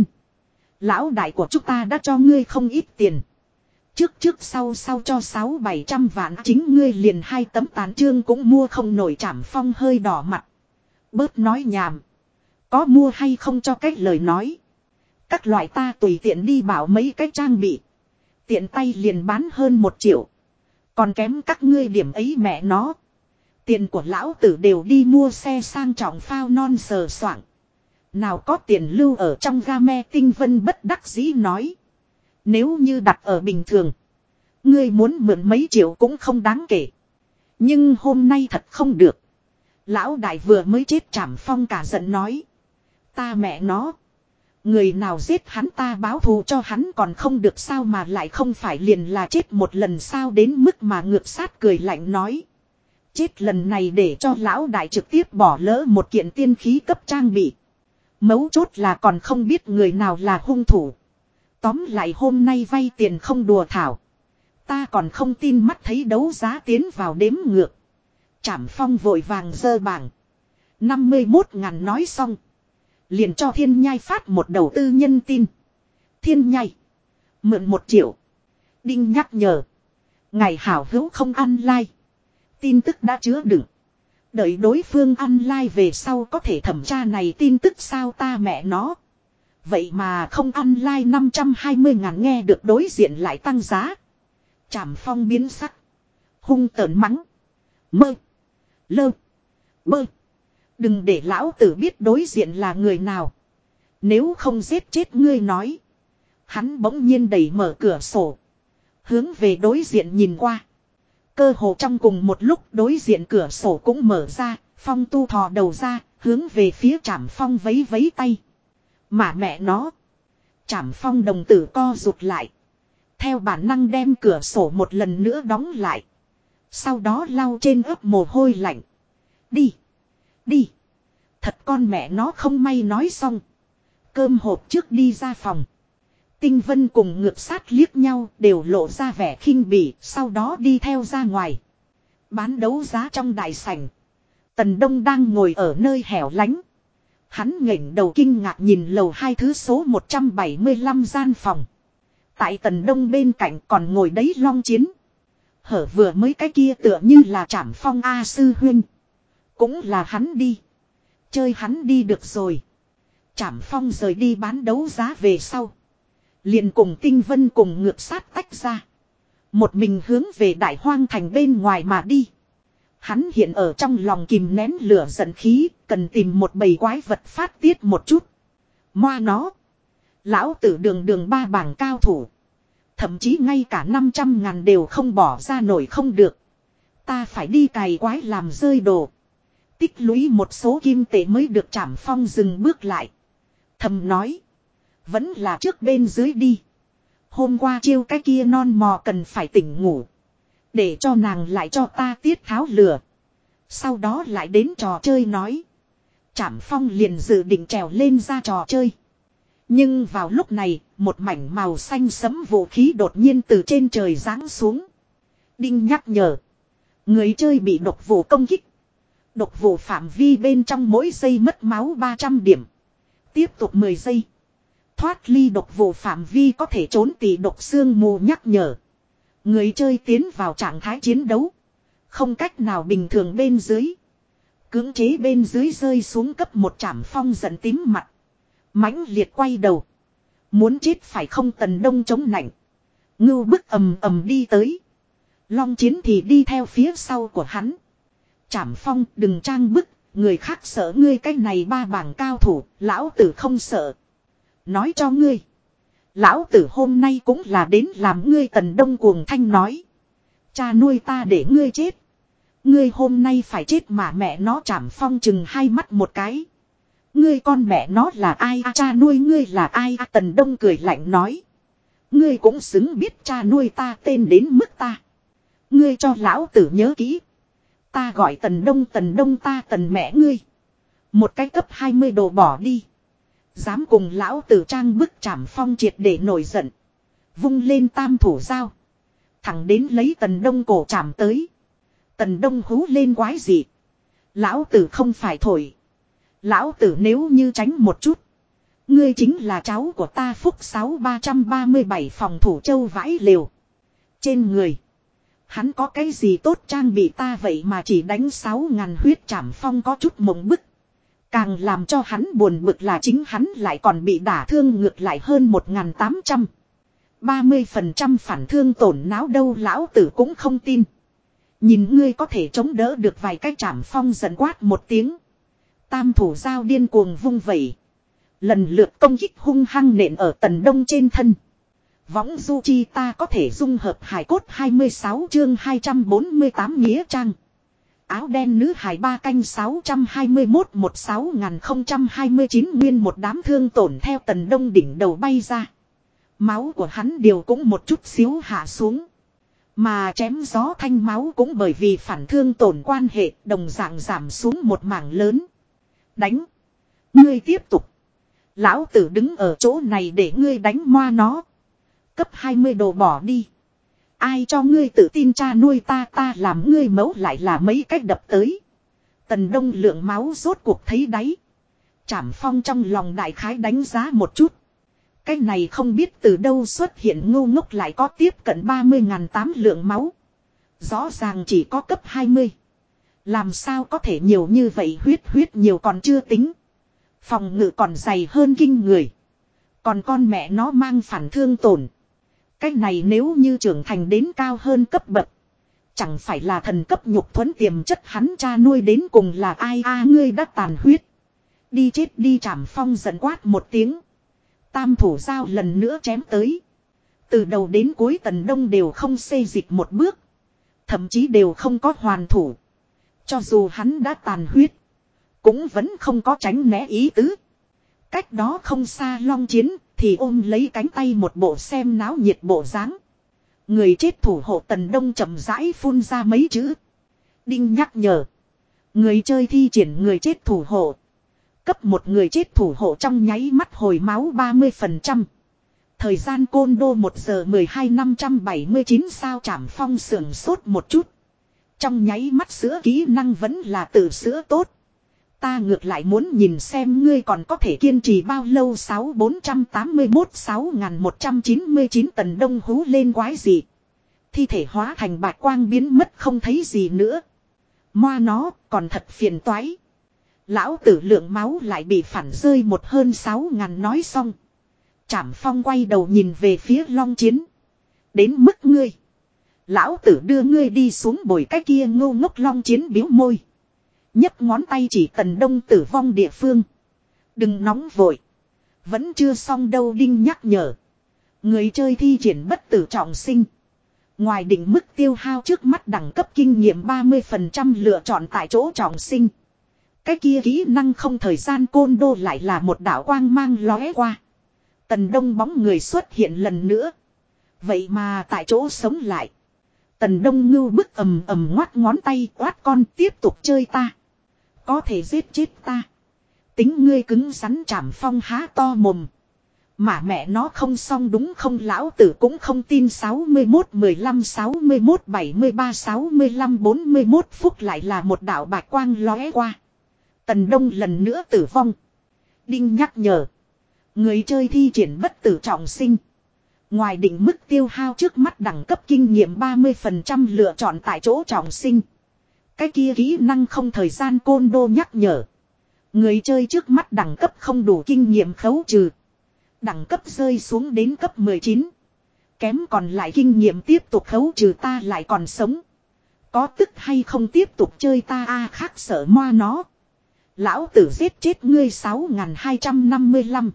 Lão đại của chúng ta đã cho ngươi không ít tiền. Trước trước sau sau cho sáu bảy trăm vạn, chính ngươi liền hai tấm tán chương cũng mua không nổi. Trảm Phong hơi đỏ mặt. Bớt nói nhảm. Có mua hay không cho cách lời nói. Các loại ta tùy tiện đi bảo mấy cái trang bị. Tiện tay liền bán hơn một triệu. Còn kém các ngươi điểm ấy mẹ nó. Tiền của lão tử đều đi mua xe sang trọng phao non sờ soạng. Nào có tiền lưu ở trong game. Tinh Vân bất đắc dĩ nói. Nếu như đặt ở bình thường, ngươi muốn mượn mấy triệu cũng không đáng kể. Nhưng hôm nay thật không được. Lão đại vừa mới chết Trảm Phong cả giận nói. Ta mẹ nó. Người nào giết hắn ta báo thù cho hắn còn không được sao mà lại không phải liền là chết một lần sao đến mức mà ngược sát cười lạnh nói. Chết lần này để cho lão đại trực tiếp bỏ lỡ một kiện tiên khí cấp trang bị. Mấu chốt là còn không biết người nào là hung thủ. Tóm lại hôm nay vay tiền không đùa thảo. Ta còn không tin mắt thấy đấu giá tiến vào đếm ngược. Trảm Phong vội vàng giơ bảng. năm mươi mốt ngàn nói xong. Liền cho Thiên Nhai phát một đầu tư nhân tin. Thiên Nhai. Mượn một triệu. Đinh nhắc nhở. Ngày hảo hữu không ăn like. Tin tức đã chứa đựng. Đợi đối phương ăn like về sau có thể thẩm tra này tin tức sao ta mẹ nó. Vậy mà không ăn like năm trăm hai mươi ngàn nghe được đối diện lại tăng giá. Trảm Phong biến sắc. Hung tợn mắng. Mơ. Lơ. Bơ. Đừng để lão tử biết đối diện là người nào. Nếu không giết chết ngươi nói. Hắn bỗng nhiên đẩy mở cửa sổ. Hướng về đối diện nhìn qua. Cơ hồ trong cùng một lúc đối diện cửa sổ cũng mở ra. Phong tu thò đầu ra. Hướng về phía Trảm Phong vấy vấy tay. Mà mẹ nó. Trảm Phong đồng tử co rụt lại. Theo bản năng đem cửa sổ một lần nữa đóng lại. Sau đó lau trên ướp mồ hôi lạnh. Đi. Đi. Thật con mẹ nó không may nói xong. Cơm hộp trước đi ra phòng. Tinh Vân cùng ngược sát liếc nhau đều lộ ra vẻ khinh bỉ. Sau đó đi theo ra ngoài. Bán đấu giá trong đại sảnh. Tần Đông đang ngồi ở nơi hẻo lánh. Hắn ngẩng đầu kinh ngạc nhìn lầu hai thứ số một trăm bảy mươi lăm gian phòng. Tại Tần Đông bên cạnh còn ngồi đấy Long Chiến. Hở vừa mới cái kia tựa như là Trảm Phong A sư huynh. Cũng là hắn đi. Chơi hắn đi được rồi. Trảm Phong rời đi bán đấu giá về sau. Liền cùng Tinh Vân cùng ngược sát tách ra. Một mình hướng về Đại Hoang Thành bên ngoài mà đi. Hắn hiện ở trong lòng kìm nén lửa giận khí. Cần tìm một bầy quái vật phát tiết một chút. Moa nó. Lão tử đường đường ba bảng cao thủ. Thậm chí ngay cả năm trăm ngàn đều không bỏ ra nổi không được. Ta phải đi cày quái làm rơi đồ. Tích lũy một số kim tệ mới được. Trảm Phong dừng bước lại. Thầm nói. Vẫn là trước bên dưới đi. Hôm qua chiêu cái kia non mò cần phải tỉnh ngủ. Để cho nàng lại cho ta tiết tháo lửa. Sau đó lại đến trò chơi nói. Trảm Phong liền dự định trèo lên ra trò chơi. Nhưng vào lúc này, một mảnh màu xanh sẫm vũ khí đột nhiên từ trên trời giáng xuống. Đinh nhắc nhở. Người chơi bị độc vụ công kích. Độc vụ phạm vi bên trong mỗi giây mất máu ba trăm điểm. Tiếp tục mười giây. Thoát ly độc vụ phạm vi có thể trốn tỷ độc xương mù nhắc nhở. Người chơi tiến vào trạng thái chiến đấu. Không cách nào bình thường bên dưới. Cưỡng chế bên dưới rơi xuống cấp một. Trảm Phong giận tím mặt. Mãnh liệt quay đầu. Muốn chết phải không. Tần Đông chống nạnh. Ngưu bức ầm ầm đi tới. Long Chiến thì đi theo phía sau của hắn. Trảm Phong đừng trang bức. Người khác sợ ngươi cái này ba bảng cao thủ. Lão tử không sợ. Nói cho ngươi. Lão tử hôm nay cũng là đến làm ngươi. Tần Đông cuồng thanh nói. Cha nuôi ta để ngươi chết. Ngươi hôm nay phải chết mà mẹ nó. Trảm Phong chừng hai mắt một cái. Ngươi con mẹ nó là ai à, cha nuôi ngươi là ai à, Tần Đông cười lạnh nói. Ngươi cũng xứng biết cha nuôi ta tên đến mức ta. Ngươi cho lão tử nhớ kỹ. Ta gọi Tần Đông. Tần Đông ta tần mẹ ngươi. Một cái cấp hai mươi đồ bỏ đi. Dám cùng lão tử trang bức. Trảm Phong triệt để nổi giận. Vung lên tam thủ dao. Thẳng đến lấy Tần Đông cổ chạm tới. Tần Đông hú lên quái dị. Lão tử không phải thổi. Lão tử nếu như tránh một chút. Ngươi chính là cháu của ta. Phúc sáu ba trăm ba mươi bảy phòng thủ châu vãi lều. Trên người. Hắn có cái gì tốt trang bị ta vậy mà chỉ đánh sáu ngàn huyết. Trảm Phong có chút mộng bức. Càng làm cho hắn buồn bực là chính hắn lại còn bị đả thương ngược lại hơn một ngàn tám trăm. ba mươi phần trăm phản thương tổn não đâu lão tử cũng không tin. Nhìn ngươi có thể chống đỡ được vài cái. Trảm Phong giận quát một tiếng. Tam thủ dao điên cuồng vung vẩy. Lần lượt công kích hung hăng nện ở Tần Đông trên thân. Võng du chi ta có thể dung hợp hài cốt hai mươi sáu chương hai trăm bốn mươi tám nghĩa trang. Áo đen nữ hài ba canh sáu trăm hai mươi mốt một sáu không hai chín nguyên một đám thương tổn theo Tần Đông đỉnh đầu bay ra. Máu của hắn đều cũng một chút xíu hạ xuống. Mà chém gió thanh máu cũng bởi vì phản thương tổn quan hệ đồng dạng giảm xuống một mảng lớn. Đánh. Ngươi tiếp tục. Lão tử đứng ở chỗ này để ngươi đánh moa nó. Cấp hai mươi đồ bỏ đi. Ai cho ngươi tự tin cha nuôi ta ta làm ngươi mẫu lại là mấy cách đập tới. Tần Đông lượng máu rốt cuộc thấy đáy. Trảm Phong trong lòng đại khái đánh giá một chút. Cái này không biết từ đâu xuất hiện ngu ngốc lại có tiếp cận ba mươi ngàn tám lượng máu. Rõ ràng chỉ có cấp hai mươi. Làm sao có thể nhiều như vậy huyết huyết nhiều còn chưa tính. Phòng ngự còn dày hơn kinh người. Còn con mẹ nó mang phản thương tổn. Cái này nếu như trưởng thành đến cao hơn cấp bậc. Chẳng phải là thần cấp nhục thuẫn tiềm chất hắn cha nuôi đến cùng là ai a à, ngươi đã tàn huyết. Đi chết đi Trảm Phong giận quát một tiếng. Tam thủ dao lần nữa chém tới. Từ đầu đến cuối Tần Đông đều không xê dịch một bước. Thậm chí đều không có hoàn thủ. Cho dù hắn đã tàn huyết. Cũng vẫn không có tránh né ý tứ. Cách đó không xa Long Chiến thì ôm lấy cánh tay một bộ xem náo nhiệt bộ dáng. Người chết thủ hộ Tần Đông chậm rãi phun ra mấy chữ. Đinh nhắc nhở. Người chơi thi triển người chết thủ hộ. Cấp một người chết thủ hộ trong nháy mắt hồi máu ba mươi phần trăm. Thời gian côn đô một giờ mười hai năm trăm bảy mươi chín sao Trảm Phong sườn sốt một chút. Trong nháy mắt sữa kỹ năng vẫn là tự sữa tốt. Ta ngược lại muốn nhìn xem ngươi còn có thể kiên trì bao lâu sáu bốn trăm tám mươi mốt sáu một trăm chín mươi chín Tần Đông hú lên quái gì. Thi thể hóa thành bạch quang biến mất không thấy gì nữa. Moa nó còn thật phiền toái. Lão tử lượng máu lại bị phản rơi một hơn sáu ngàn nói xong. Trảm Phong quay đầu nhìn về phía Long Chiến. Đến mức ngươi. Lão tử đưa ngươi đi xuống bồi cái kia ngô ngốc Long Chiến biếu môi. nhấc ngón tay chỉ Tần Đông tử vong địa phương. Đừng nóng vội. Vẫn chưa xong đâu Đinh nhắc nhở. Người chơi thi triển bất tử trọng sinh. Ngoài định mức tiêu hao trước mắt đẳng cấp kinh nghiệm ba mươi phần trăm lựa chọn tại chỗ trọng sinh. Cái kia kỹ năng không thời gian côn đô lại là một đạo quang mang lóe qua. Tần Đông bóng người xuất hiện lần nữa. Vậy mà tại chỗ sống lại. Tần Đông ngưu bức ầm ầm ngoắt ngón tay quát con tiếp tục chơi ta. Có thể giết chết ta. Tính ngươi cứng rắn Trảm Phong há to mồm. Mà mẹ nó không xong đúng không lão tử cũng không tin sáu mươi mốt mười lăm sáu mươi mốt bảy mươi ba sáu mươi lăm bốn mươi mốt phút lại là một đạo bạch quang lóe qua. Tần Đông lần nữa tử vong. Đinh nhắc nhở. Người chơi thi triển bất tử trọng sinh. Ngoài định mức tiêu hao trước mắt đẳng cấp kinh nghiệm ba mươi phần trăm lựa chọn tại chỗ trọng sinh. Cái kia kỹ năng không thời gian côn đô nhắc nhở. Người chơi trước mắt đẳng cấp không đủ kinh nghiệm khấu trừ. Đẳng cấp rơi xuống đến cấp mười chín. Kém còn lại kinh nghiệm tiếp tục khấu trừ ta lại còn sống. Có tức hay không tiếp tục chơi ta a à, khác sợ moa nó. Lão tử giết chết ngươi sáu nghìn hai trăm năm mươi lăm.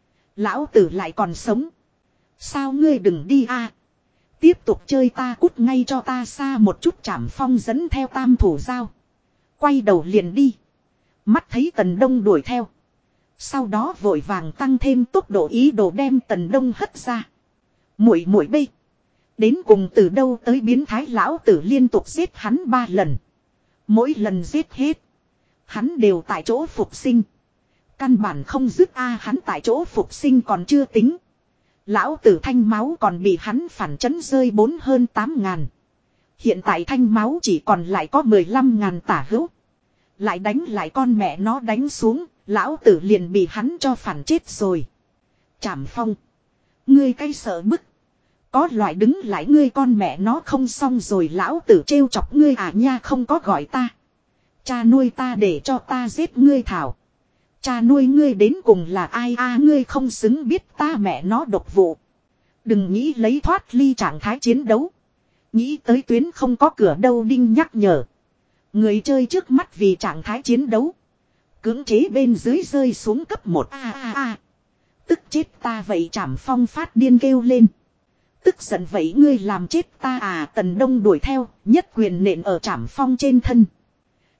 Lão tử lại còn sống. Sao ngươi đừng đi a à? Tiếp tục chơi ta cút ngay cho ta xa một chút Trảm Phong dẫn theo tam thủ dao. Quay đầu liền đi. Mắt thấy Tần Đông đuổi theo. Sau đó vội vàng tăng thêm tốc độ ý đồ đem Tần Đông hất ra. Muội muội bê. Đến cùng từ đâu tới biến thái lão tử liên tục giết hắn ba lần. Mỗi lần giết hết. Hắn đều tại chỗ phục sinh. Căn bản không dứt a à, hắn tại chỗ phục sinh còn chưa tính. Lão tử thanh máu còn bị hắn phản chấn rơi bốn hơn tám ngàn. Hiện tại thanh máu chỉ còn lại có mười lăm ngàn tả hữu. Lại đánh lại con mẹ nó đánh xuống. Lão tử liền bị hắn cho phản chết rồi. Trảm Phong. Ngươi cay sợ bức. Có loại đứng lại ngươi con mẹ nó không xong rồi lão tử trêu chọc ngươi à nha không có gọi ta. Cha nuôi ta để cho ta giết ngươi thảo. Cha nuôi ngươi đến cùng là ai a à, ngươi không xứng biết ta mẹ nó độc vụ. Đừng nghĩ lấy thoát ly trạng thái chiến đấu. Nghĩ tới tuyến không có cửa đâu Đinh nhắc nhở. Người chơi trước mắt vì trạng thái chiến đấu. Cưỡng chế bên dưới rơi xuống cấp một a a a. Tức chết ta vậy Trảm Phong phát điên kêu lên. Tức giận vậy ngươi làm chết ta à Tần Đông đuổi theo nhất quyền nện ở Trảm Phong trên thân.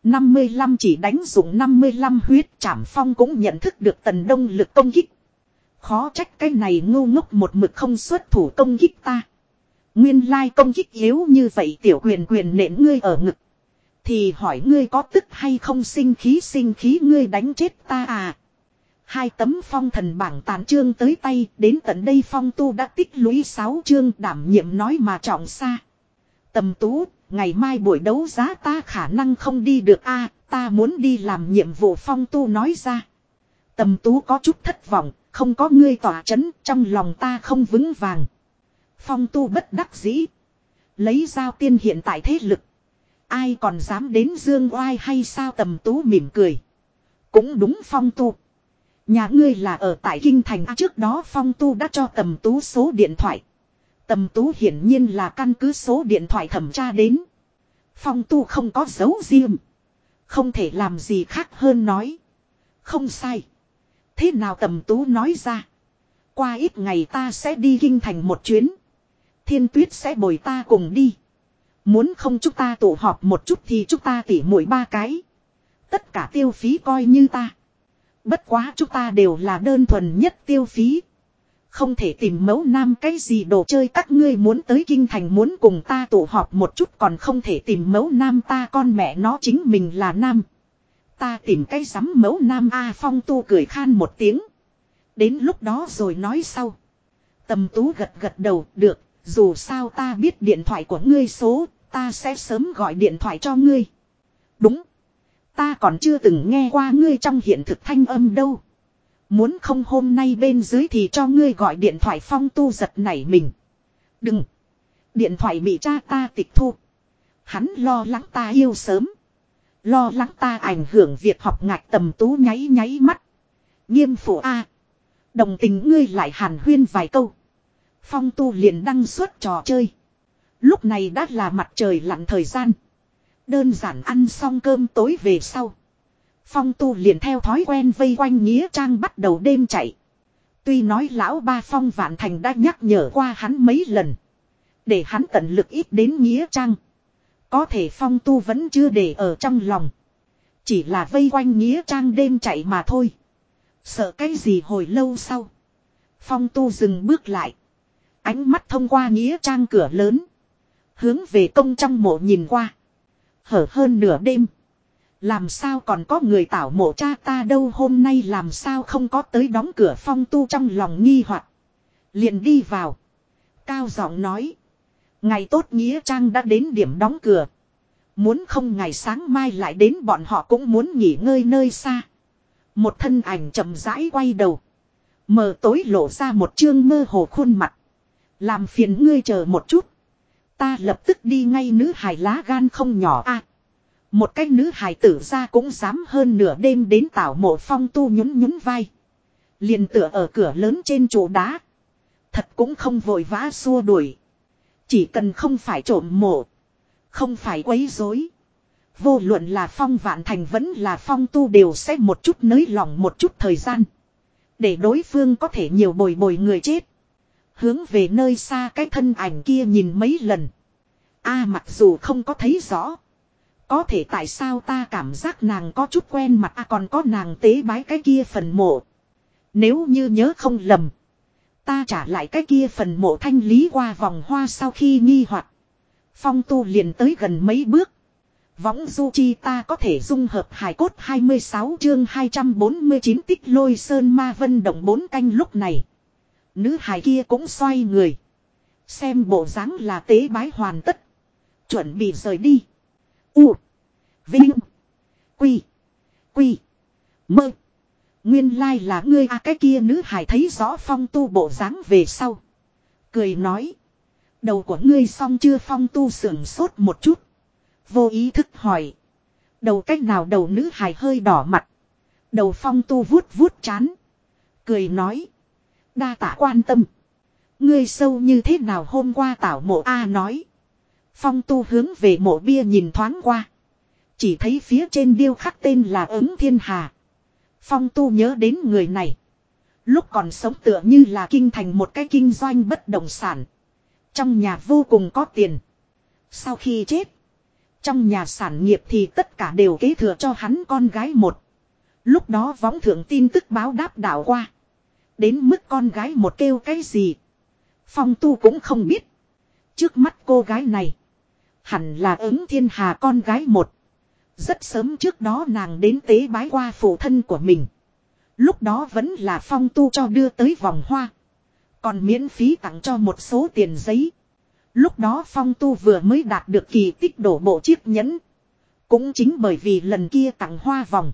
năm mươi lăm chỉ đánh dụng năm mươi lăm huyết, Trảm Phong cũng nhận thức được Tần Đông lực công kích. Khó trách cái này ngu ngốc một mực không xuất thủ công kích ta. Nguyên lai công kích yếu như vậy, tiểu quyền quyền nện ngươi ở ngực. Thì hỏi ngươi có tức hay không, sinh khí sinh khí ngươi đánh chết ta à. Hai tấm phong thần bảng tàn chương tới tay, đến tận đây Phong Tu đã tích lũy sáu chương, đảm nhiệm nói mà trọng xa. Tầm Tú, ngày mai buổi đấu giá ta khả năng không đi được a, ta muốn đi làm nhiệm vụ, Phong Tu nói ra. Tầm Tú có chút thất vọng, không có ngươi tỏa chấn, trong lòng ta không vững vàng. Phong Tu bất đắc dĩ. Lấy Giao Tiên hiện tại thế lực, ai còn dám đến dương oai hay sao? Tầm Tú mỉm cười. Cũng đúng Phong Tu. Nhà ngươi là ở tại Kinh Thành à, trước đó Phong Tu đã cho Tầm Tú số điện thoại. Tầm Tú hiển nhiên là căn cứ số điện thoại thẩm tra đến. Phong Tu không có giấu riêng. Không thể làm gì khác hơn nói. Không sai. Thế nào? Tầm Tú nói ra. Qua ít ngày ta sẽ đi Kinh Thành một chuyến. Thiên Tuyết sẽ bồi ta cùng đi. Muốn không chúng ta tụ họp một chút thì chúng ta tỉ muội ba cái. Tất cả tiêu phí coi như ta. Bất quá chúng ta đều là đơn thuần nhất tiêu phí. Không thể tìm mẫu nam cái gì đồ chơi, các ngươi muốn tới Kinh Thành muốn cùng ta tụ họp một chút còn không thể tìm mẫu nam, ta con mẹ nó chính mình là nam. Ta tìm cái sắm mẫu nam a. Phong Tu cười khan một tiếng. Đến lúc đó rồi nói sau. Tầm Tú gật gật đầu, được, dù sao ta biết điện thoại của ngươi số, ta sẽ sớm gọi điện thoại cho ngươi. Đúng. Ta còn chưa từng nghe qua ngươi trong hiện thực thanh âm đâu. Muốn không hôm nay bên dưới thì cho ngươi gọi điện thoại. Phong Tu giật nảy mình. Đừng. Điện thoại bị cha ta tịch thu. Hắn lo lắng ta yêu sớm. Lo lắng ta ảnh hưởng việc học ngạch. Tầm Tú nháy nháy mắt. Nghiêm phụ a. Đồng tình ngươi lại hàn huyên vài câu. Phong Tu liền đăng xuất trò chơi. Lúc này đã là mặt trời lặn thời gian. Đơn giản ăn xong cơm tối về sau, Phong Tu liền theo thói quen vây quanh nghĩa trang bắt đầu đêm chạy. Tuy nói lão ba Phong Vạn Thành đã nhắc nhở qua hắn mấy lần, để hắn tận lực ít đến nghĩa trang. Có thể Phong Tu vẫn chưa để ở trong lòng. Chỉ là vây quanh nghĩa trang đêm chạy mà thôi. Sợ cái gì? Hồi lâu sau, Phong Tu dừng bước lại. Ánh mắt thông qua nghĩa trang cửa lớn, hướng về công trong mộ nhìn qua. Hở hơn nửa đêm, làm sao còn có người tảo mộ cha ta đâu, hôm nay làm sao không có tới đóng cửa? Phong Tu trong lòng nghi hoặc, liền đi vào, cao giọng nói: ngày tốt, nghĩa trang đã đến điểm đóng cửa. Muốn không ngày sáng mai lại đến, bọn họ cũng muốn nghỉ ngơi nơi xa. Một thân ảnh chậm rãi quay đầu, mờ tối lộ ra một chương mơ hồ khuôn mặt. Làm phiền ngươi chờ một chút, ta lập tức đi ngay. Nữ hài lá gan không nhỏ a. À, một cái nữ hài tử ra cũng dám hơn nửa đêm đến tảo mộ. Phong Tu nhún nhún vai, liền tựa ở cửa lớn trên trụ đá. Thật cũng không vội vã xua đuổi. Chỉ cần không phải trộm mộ, không phải quấy rối, vô luận là Phong Vạn Thành vẫn là Phong Tu đều sẽ một chút nới lỏng một chút thời gian, để đối phương có thể nhiều bồi bồi người chết. Hướng về nơi xa cái thân ảnh kia nhìn mấy lần. A à, mặc dù không có thấy rõ, có thể tại sao ta cảm giác nàng có chút quen mặt. À, còn có nàng tế bái cái kia phần mộ. Nếu như nhớ không lầm, ta trả lại cái kia phần mộ thanh lý qua vòng hoa. Sau khi nghi hoặc, Phong Tu liền tới gần mấy bước. Võng du chi ta có thể dung hợp hài cốt. Hai mươi sáu chương hai trăm bốn mươi chín Tích Lôi Sơn Ma Vân Động. Bốn canh lúc này, nữ hài kia cũng xoay người, xem bộ dáng là tế bái hoàn tất, chuẩn bị rời đi. U, Vinh, Quy, Quy, Mơ. Nguyên lai là ngươi à. Cái kia nữ hài thấy rõ Phong Tu bộ dáng về sau, cười nói: đầu của ngươi xong chưa? Phong Tu sưởng sốt một chút, vô ý thức hỏi: đầu cách nào? Đầu nữ hài hơi đỏ mặt. Đầu Phong Tu vuốt vuốt trán, cười nói: đa tạ quan tâm. Ngươi sâu như thế nào? Hôm qua tảo mộ A nói. Phong Tu hướng về mộ bia nhìn thoáng qua, chỉ thấy phía trên điêu khắc tên là Ứng Thiên Hà. Phong Tu nhớ đến người này, lúc còn sống tựa như là kinh thành một cái kinh doanh bất động sản, trong nhà vô cùng có tiền. Sau khi chết, Trong nhà sản nghiệp thì tất cả đều kế thừa cho hắn con gái một. Lúc đó võng thượng tin tức báo đáp đảo qua. Đến mức con gái một kêu cái gì. Phong Tu cũng không biết. Trước mắt cô gái này. Hẳn là Ứng Thiên Hà con gái một. Rất sớm trước đó nàng đến tế bái qua phụ thân của mình. Lúc đó vẫn là Phong Tu cho đưa tới vòng hoa. Còn miễn phí tặng cho một số tiền giấy. Lúc đó Phong Tu vừa mới đạt được kỳ tích đổ bộ chiếc nhẫn. Cũng chính bởi vì lần kia tặng hoa vòng.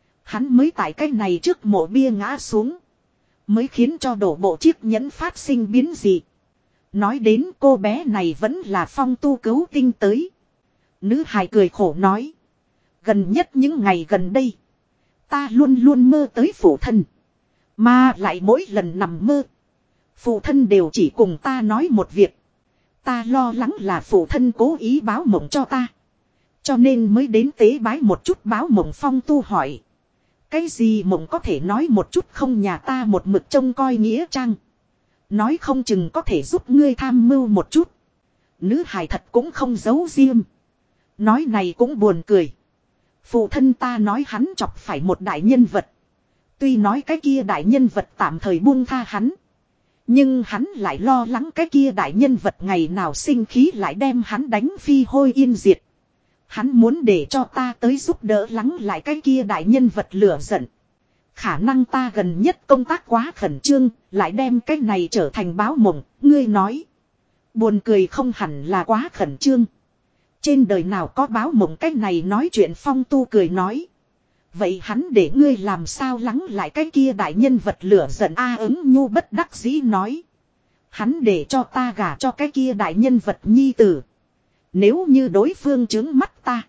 Hắn mới tại cái này trước mộ bia ngã xuống. Mới khiến cho đổ bộ chiếc nhẫn phát sinh biến dị. Nói đến cô bé này vẫn là Phong Tu cứu tinh tới. Nữ hài cười khổ nói. Gần nhất những ngày gần đây. Ta luôn luôn mơ tới phụ thân. Mà lại mỗi lần nằm mơ. Phụ thân đều chỉ cùng ta nói một việc. Ta lo lắng là phụ thân cố ý báo mộng cho ta. Cho nên mới đến tế bái một chút báo mộng. Phong Tu hỏi. Cái gì mộng có thể nói một chút không, nhà ta một mực trông coi nghĩa trang. Nói không chừng có thể giúp ngươi tham mưu một chút. Nữ hài thật cũng không giấu riêng. Nói này cũng buồn cười. Phụ thân ta nói hắn chọc phải một đại nhân vật. Tuy nói cái kia đại nhân vật tạm thời buông tha hắn. Nhưng hắn lại lo lắng cái kia đại nhân vật ngày nào sinh khí lại đem hắn đánh phi hôi yên diệt. Hắn muốn để cho ta tới giúp đỡ lắng lại cái kia đại nhân vật lửa giận. Khả năng ta gần nhất công tác quá khẩn trương, lại đem cái này trở thành báo mộng, ngươi nói. Buồn cười không hẳn là quá khẩn trương. Trên đời nào có báo mộng cái này nói chuyện. Phong Tu cười nói. Vậy hắn để ngươi làm sao lắng lại cái kia đại nhân vật lửa giận. A Ứng Nhu bất đắc dĩ nói. Hắn để cho ta gả cho cái kia đại nhân vật nhi tử. Nếu như đối phương trướng mắt ta.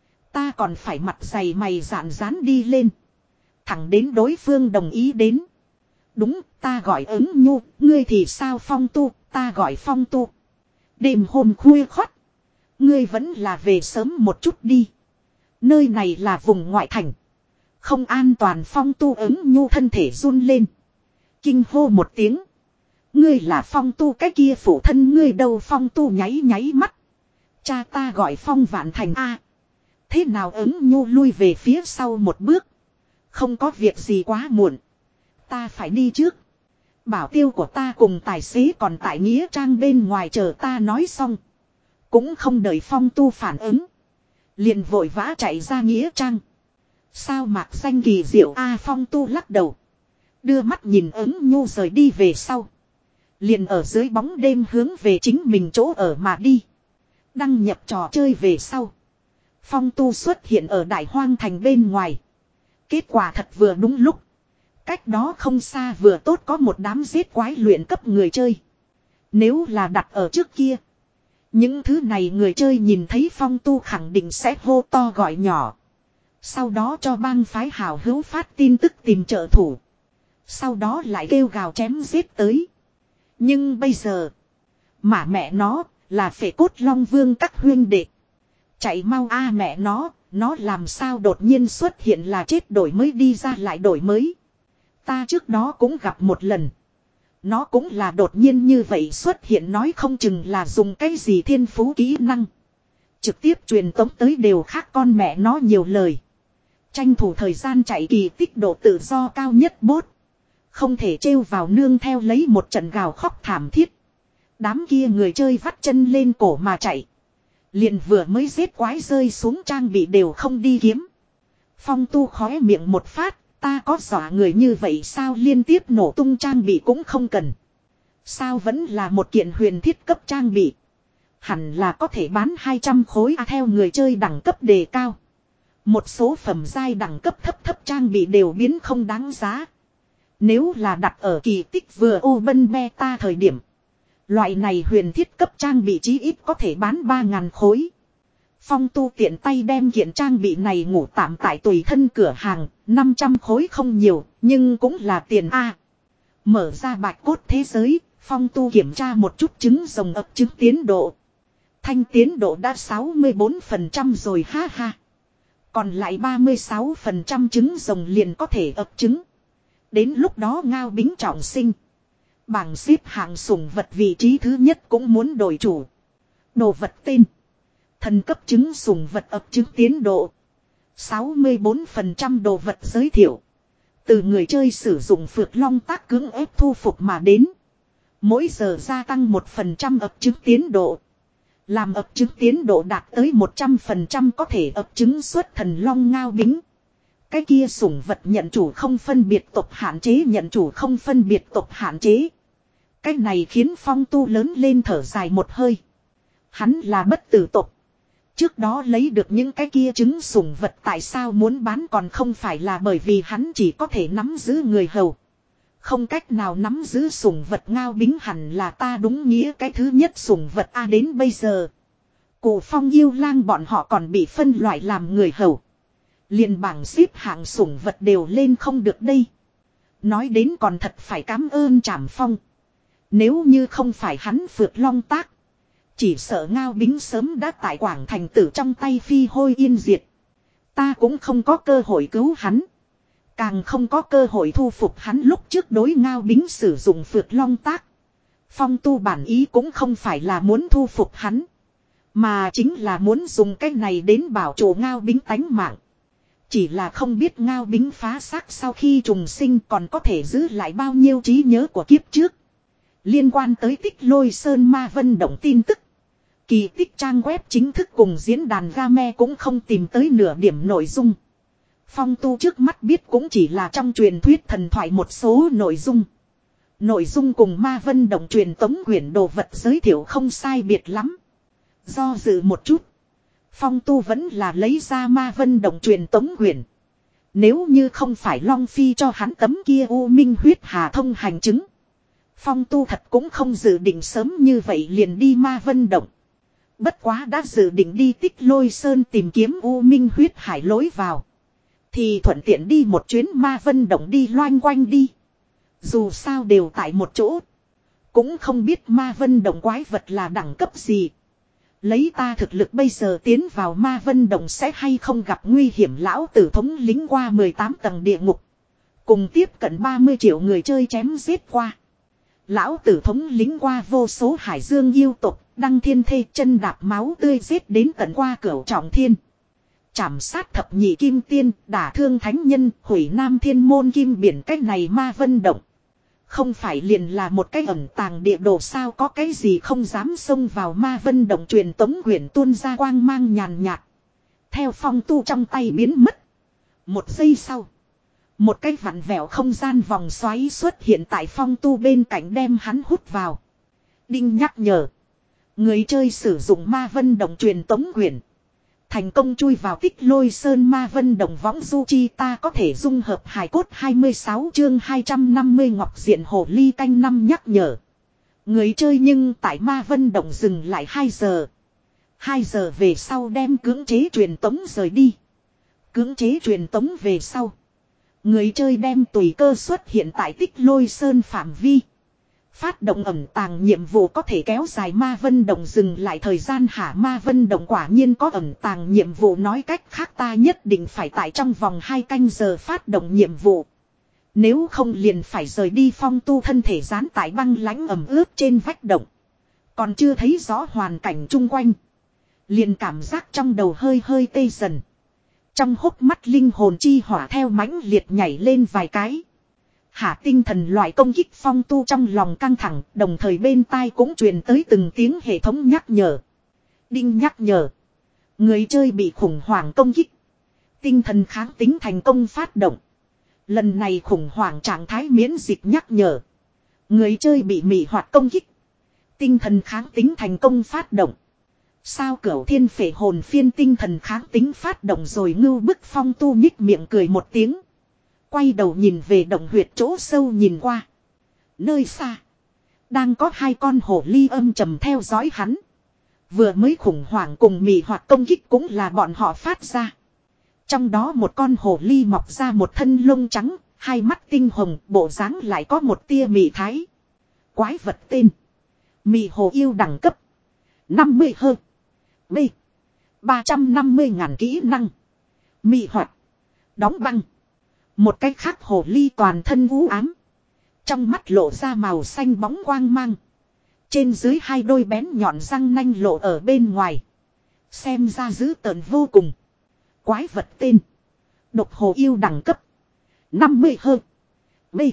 Ta còn phải mặt dày mày dạn dán đi lên. Thẳng đến đối phương đồng ý đến. Đúng, ta gọi Ứng Nhu, ngươi thì sao? Phong Tu, ta gọi Phong Tu. Đêm hôm khuya khoắt. Ngươi vẫn là về sớm một chút đi. Nơi này là vùng ngoại thành. Không an toàn. Phong Tu Ứng Nhu thân thể run lên. Kinh hô một tiếng. Ngươi là Phong Tu cái kia phụ thân ngươi đâu? Phong Tu nháy nháy mắt. Cha ta gọi Phong Vạn Thành a. Thế nào? Ứng Nhu lui về phía sau một bước. Không có việc gì, quá muộn. Ta phải đi trước. Bảo tiêu của ta cùng tài xế còn tại nghĩa trang bên ngoài chờ ta. Nói xong. Cũng không đợi Phong Tu phản ứng. Liền vội vã chạy ra nghĩa trang. Sao mạc danh kỳ diệu a. Phong Tu lắc đầu. Đưa mắt nhìn Ứng Nhu rời đi về sau. Liền ở dưới bóng đêm hướng về chính mình chỗ ở mà đi. Đăng nhập trò chơi về sau. Phong Tu xuất hiện ở Đại Hoang Thành bên ngoài. Kết quả thật vừa đúng lúc. Cách đó không xa vừa tốt có một đám giết quái luyện cấp người chơi. Nếu là đặt ở trước kia. Những thứ này người chơi nhìn thấy Phong Tu khẳng định sẽ hô to gọi nhỏ. Sau đó cho bang phái hào hữu phát tin tức tìm trợ thủ. Sau đó lại kêu gào chém giết tới. Nhưng bây giờ. Mà mẹ nó là phệ cốt long vương các huyên đệ. Chạy mau a. À mẹ nó. Nó làm sao đột nhiên xuất hiện là chết đổi mới đi ra lại đổi mới. Ta trước đó cũng gặp một lần. Nó cũng là đột nhiên như vậy xuất hiện, nói không chừng là dùng cái gì thiên phú kỹ năng. Trực tiếp truyền tống tới đều khác con mẹ nó nhiều lời. Tranh thủ thời gian chạy kỳ tích độ tự do cao nhất bốt. Không thể trêu vào nương theo lấy một trận gào khóc thảm thiết. Đám kia người chơi vắt chân lên cổ mà chạy. Liền vừa mới giết quái rơi xuống trang bị đều không đi kiếm. Phong Tu khóe miệng một phát. Ta có dọa người như vậy sao? Liên tiếp nổ tung trang bị cũng không cần. Sao vẫn là một kiện huyền thiết cấp trang bị. Hẳn là có thể bán hai trăm khối à. Theo người chơi đẳng cấp đề cao. Một số phẩm giai đẳng cấp thấp thấp trang bị đều biến không đáng giá. Nếu là đặt ở kỳ tích vừa open beta thời điểm. Loại này huyền thiết cấp trang bị chí ít có thể bán ba ngàn khối. Phong Tu tiện tay đem kiện trang bị này ngủ tạm tại tùy thân cửa hàng, năm trăm khối không nhiều, nhưng cũng là tiền A. Mở ra bạch cốt thế giới, Phong Tu kiểm tra một chút trứng rồng ấp trứng tiến độ. Thanh tiến độ đã sáu mươi bốn phần trăm rồi ha ha. Còn lại ba mươi sáu phần trăm trứng rồng liền có thể ấp trứng. Đến lúc đó ngao bính trọng sinh. Bảng xếp hạng sủng vật vị trí thứ nhất cũng muốn đổi chủ. Đồ vật tên. Thần cấp trứng sủng vật ấp trứng tiến độ. sáu mươi bốn phần trăm đồ vật giới thiệu. Từ người chơi sử dụng phược long tác cưỡng ép thu phục mà đến. Mỗi giờ gia tăng một phần trăm ấp trứng tiến độ. Làm ấp trứng tiến độ đạt tới một trăm phần trăm có thể ấp trứng xuất thần long ngao bính. Cái kia sủng vật nhận chủ không phân biệt tộc hạn chế, nhận chủ không phân biệt tộc hạn chế. Cái này khiến Phong Tu lớn lên thở dài một hơi. Hắn là bất tử tộc. Trước đó lấy được những cái kia trứng sủng vật tại sao muốn bán còn không phải là bởi vì hắn chỉ có thể nắm giữ người hầu. Không cách nào nắm giữ sủng vật ngao bính hẳn là ta đúng nghĩa cái thứ nhất sủng vật A đến bây giờ. Cụ Phong yêu lang bọn họ còn bị phân loại làm người hầu. Liền bảng xếp hạng sủng vật đều lên không được đây. Nói đến còn thật phải cảm ơn Trảm Phong. Nếu như không phải hắn phược long tác. Chỉ sợ ngao bính sớm đã tại Quảng Thành Tử trong tay phi hôi yên diệt. Ta cũng không có cơ hội cứu hắn. Càng không có cơ hội thu phục hắn lúc trước đối ngao bính sử dụng phược long tác. Phong Tu bản ý cũng không phải là muốn thu phục hắn. Mà chính là muốn dùng cái này đến bảo trụ ngao bính tánh mạng. Chỉ là không biết ngao bính phá xác sau khi trùng sinh còn có thể giữ lại bao nhiêu trí nhớ của kiếp trước. Liên quan tới Tích Lôi Sơn Ma Vân Động tin tức. Kỳ tích trang web chính thức cùng diễn đàn Game cũng không tìm tới nửa điểm nội dung. Phong Tu trước mắt biết cũng chỉ là trong truyền thuyết thần thoại một số nội dung. Nội dung cùng Ma Vân Động truyền tống quyển đồ vật giới thiệu không sai biệt lắm. Do dự một chút. Phong Tu vẫn là lấy ra Ma Vân Động truyền tống quyển. Nếu như không phải Long Phi cho hắn tấm kia U Minh huyết hà thông hành chứng. Phong Tu thật cũng không dự định sớm như vậy liền đi Ma Vân Động. Bất quá đã dự định đi Tích Lôi Sơn tìm kiếm U Minh huyết hải lối vào. Thì thuận tiện đi một chuyến Ma Vân Động đi loanh quanh đi. Dù sao đều tại một chỗ. Cũng không biết Ma Vân Động quái vật là đẳng cấp gì. Lấy ta thực lực bây giờ tiến vào Ma Vân Động sẽ hay không gặp nguy hiểm. Lão tử thống lính qua mười tám tầng địa ngục. Cùng tiếp cận ba mươi triệu người chơi chém giết qua. Lão tử thống lính qua vô số hải dương yêu tộc. Đăng thiên thê chân đạp máu tươi giết đến tận qua cửu trọng thiên. Chảm sát thập nhị kim tiên, đả thương thánh nhân, hủy nam thiên môn kim biển. Cái này Ma Vân Động. Không phải liền là một cái ẩn tàng địa đồ sao, có cái gì không dám xông vào Ma Vân Động. Truyền tống quyển tuôn ra quang mang nhàn nhạt. Theo Phong Tu trong tay biến mất. Một giây sau. Một cái vặn vẹo không gian vòng xoáy xuất hiện tại Phong Tu bên cạnh đem hắn hút vào. Đinh nhắc nhở. Người chơi sử dụng Ma Vân Động truyền tống quyển. Thành công chui vào Tích Lôi Sơn Ma Vân Động võng du chi ta có thể dung hợp hài cốt hai mươi sáu chương hai trăm năm mươi ngọc diện hồ ly canh năm nhắc nhở. Người chơi nhưng tại Ma Vân Động dừng lại hai giờ. hai giờ về sau đem cưỡng chế truyền tống rời đi. Cưỡng chế truyền tống về sau. Người chơi đem tùy cơ xuất hiện tại Tích Lôi Sơn phạm vi. Phát động ẩn tàng nhiệm vụ có thể kéo dài Ma Vân Động dừng lại thời gian hả? Ma Vân Động quả nhiên có ẩn tàng nhiệm vụ, nói cách khác ta nhất định phải tại trong vòng hai canh giờ phát động nhiệm vụ. Nếu không liền phải rời đi. Phong Tu thân thể dán tại băng lãnh ẩm ướt trên vách động. Còn chưa thấy rõ hoàn cảnh chung quanh. Liền cảm giác trong đầu hơi hơi tê dần. Trong hốc mắt linh hồn chi hỏa theo mãnh liệt nhảy lên vài cái. Hạ tinh thần loại công kích. Phong Tu trong lòng căng thẳng, đồng thời bên tai cũng truyền tới từng tiếng hệ thống nhắc nhở. Đinh nhắc nhở. Người chơi bị khủng hoảng công kích. Tinh thần kháng tính thành công phát động. Lần này khủng hoảng trạng thái miễn dịch nhắc nhở. Người chơi bị mị hoạt công kích. Tinh thần kháng tính thành công phát động. Sao Cửu Thiên Phệ hồn phiên tinh thần kháng tính phát động rồi ngưu bức. Phong Tu nhích miệng cười một tiếng. Quay đầu nhìn về động huyệt chỗ sâu nhìn qua. Nơi xa. Đang có hai con hổ ly âm trầm theo dõi hắn. Vừa mới khủng hoảng cùng mị hoạt công kích cũng là bọn họ phát ra. Trong đó một con hổ ly mọc ra một thân lông trắng. Hai mắt tinh hồng, bộ dáng lại có một tia mị thái. Quái vật tên. Mị hồ yêu đẳng cấp. năm mươi hơn. B. ba trăm năm mươi ngàn kỹ năng. Mị hoạt. Đóng băng. Một cách khác hồ ly toàn thân u ám. Trong mắt lộ ra màu xanh bóng quang mang. Trên dưới hai đôi bén nhọn răng nanh lộ ở bên ngoài. Xem ra dữ tợn vô cùng. Quái vật tên. Độc hồ yêu đẳng cấp. năm mươi hơn. B.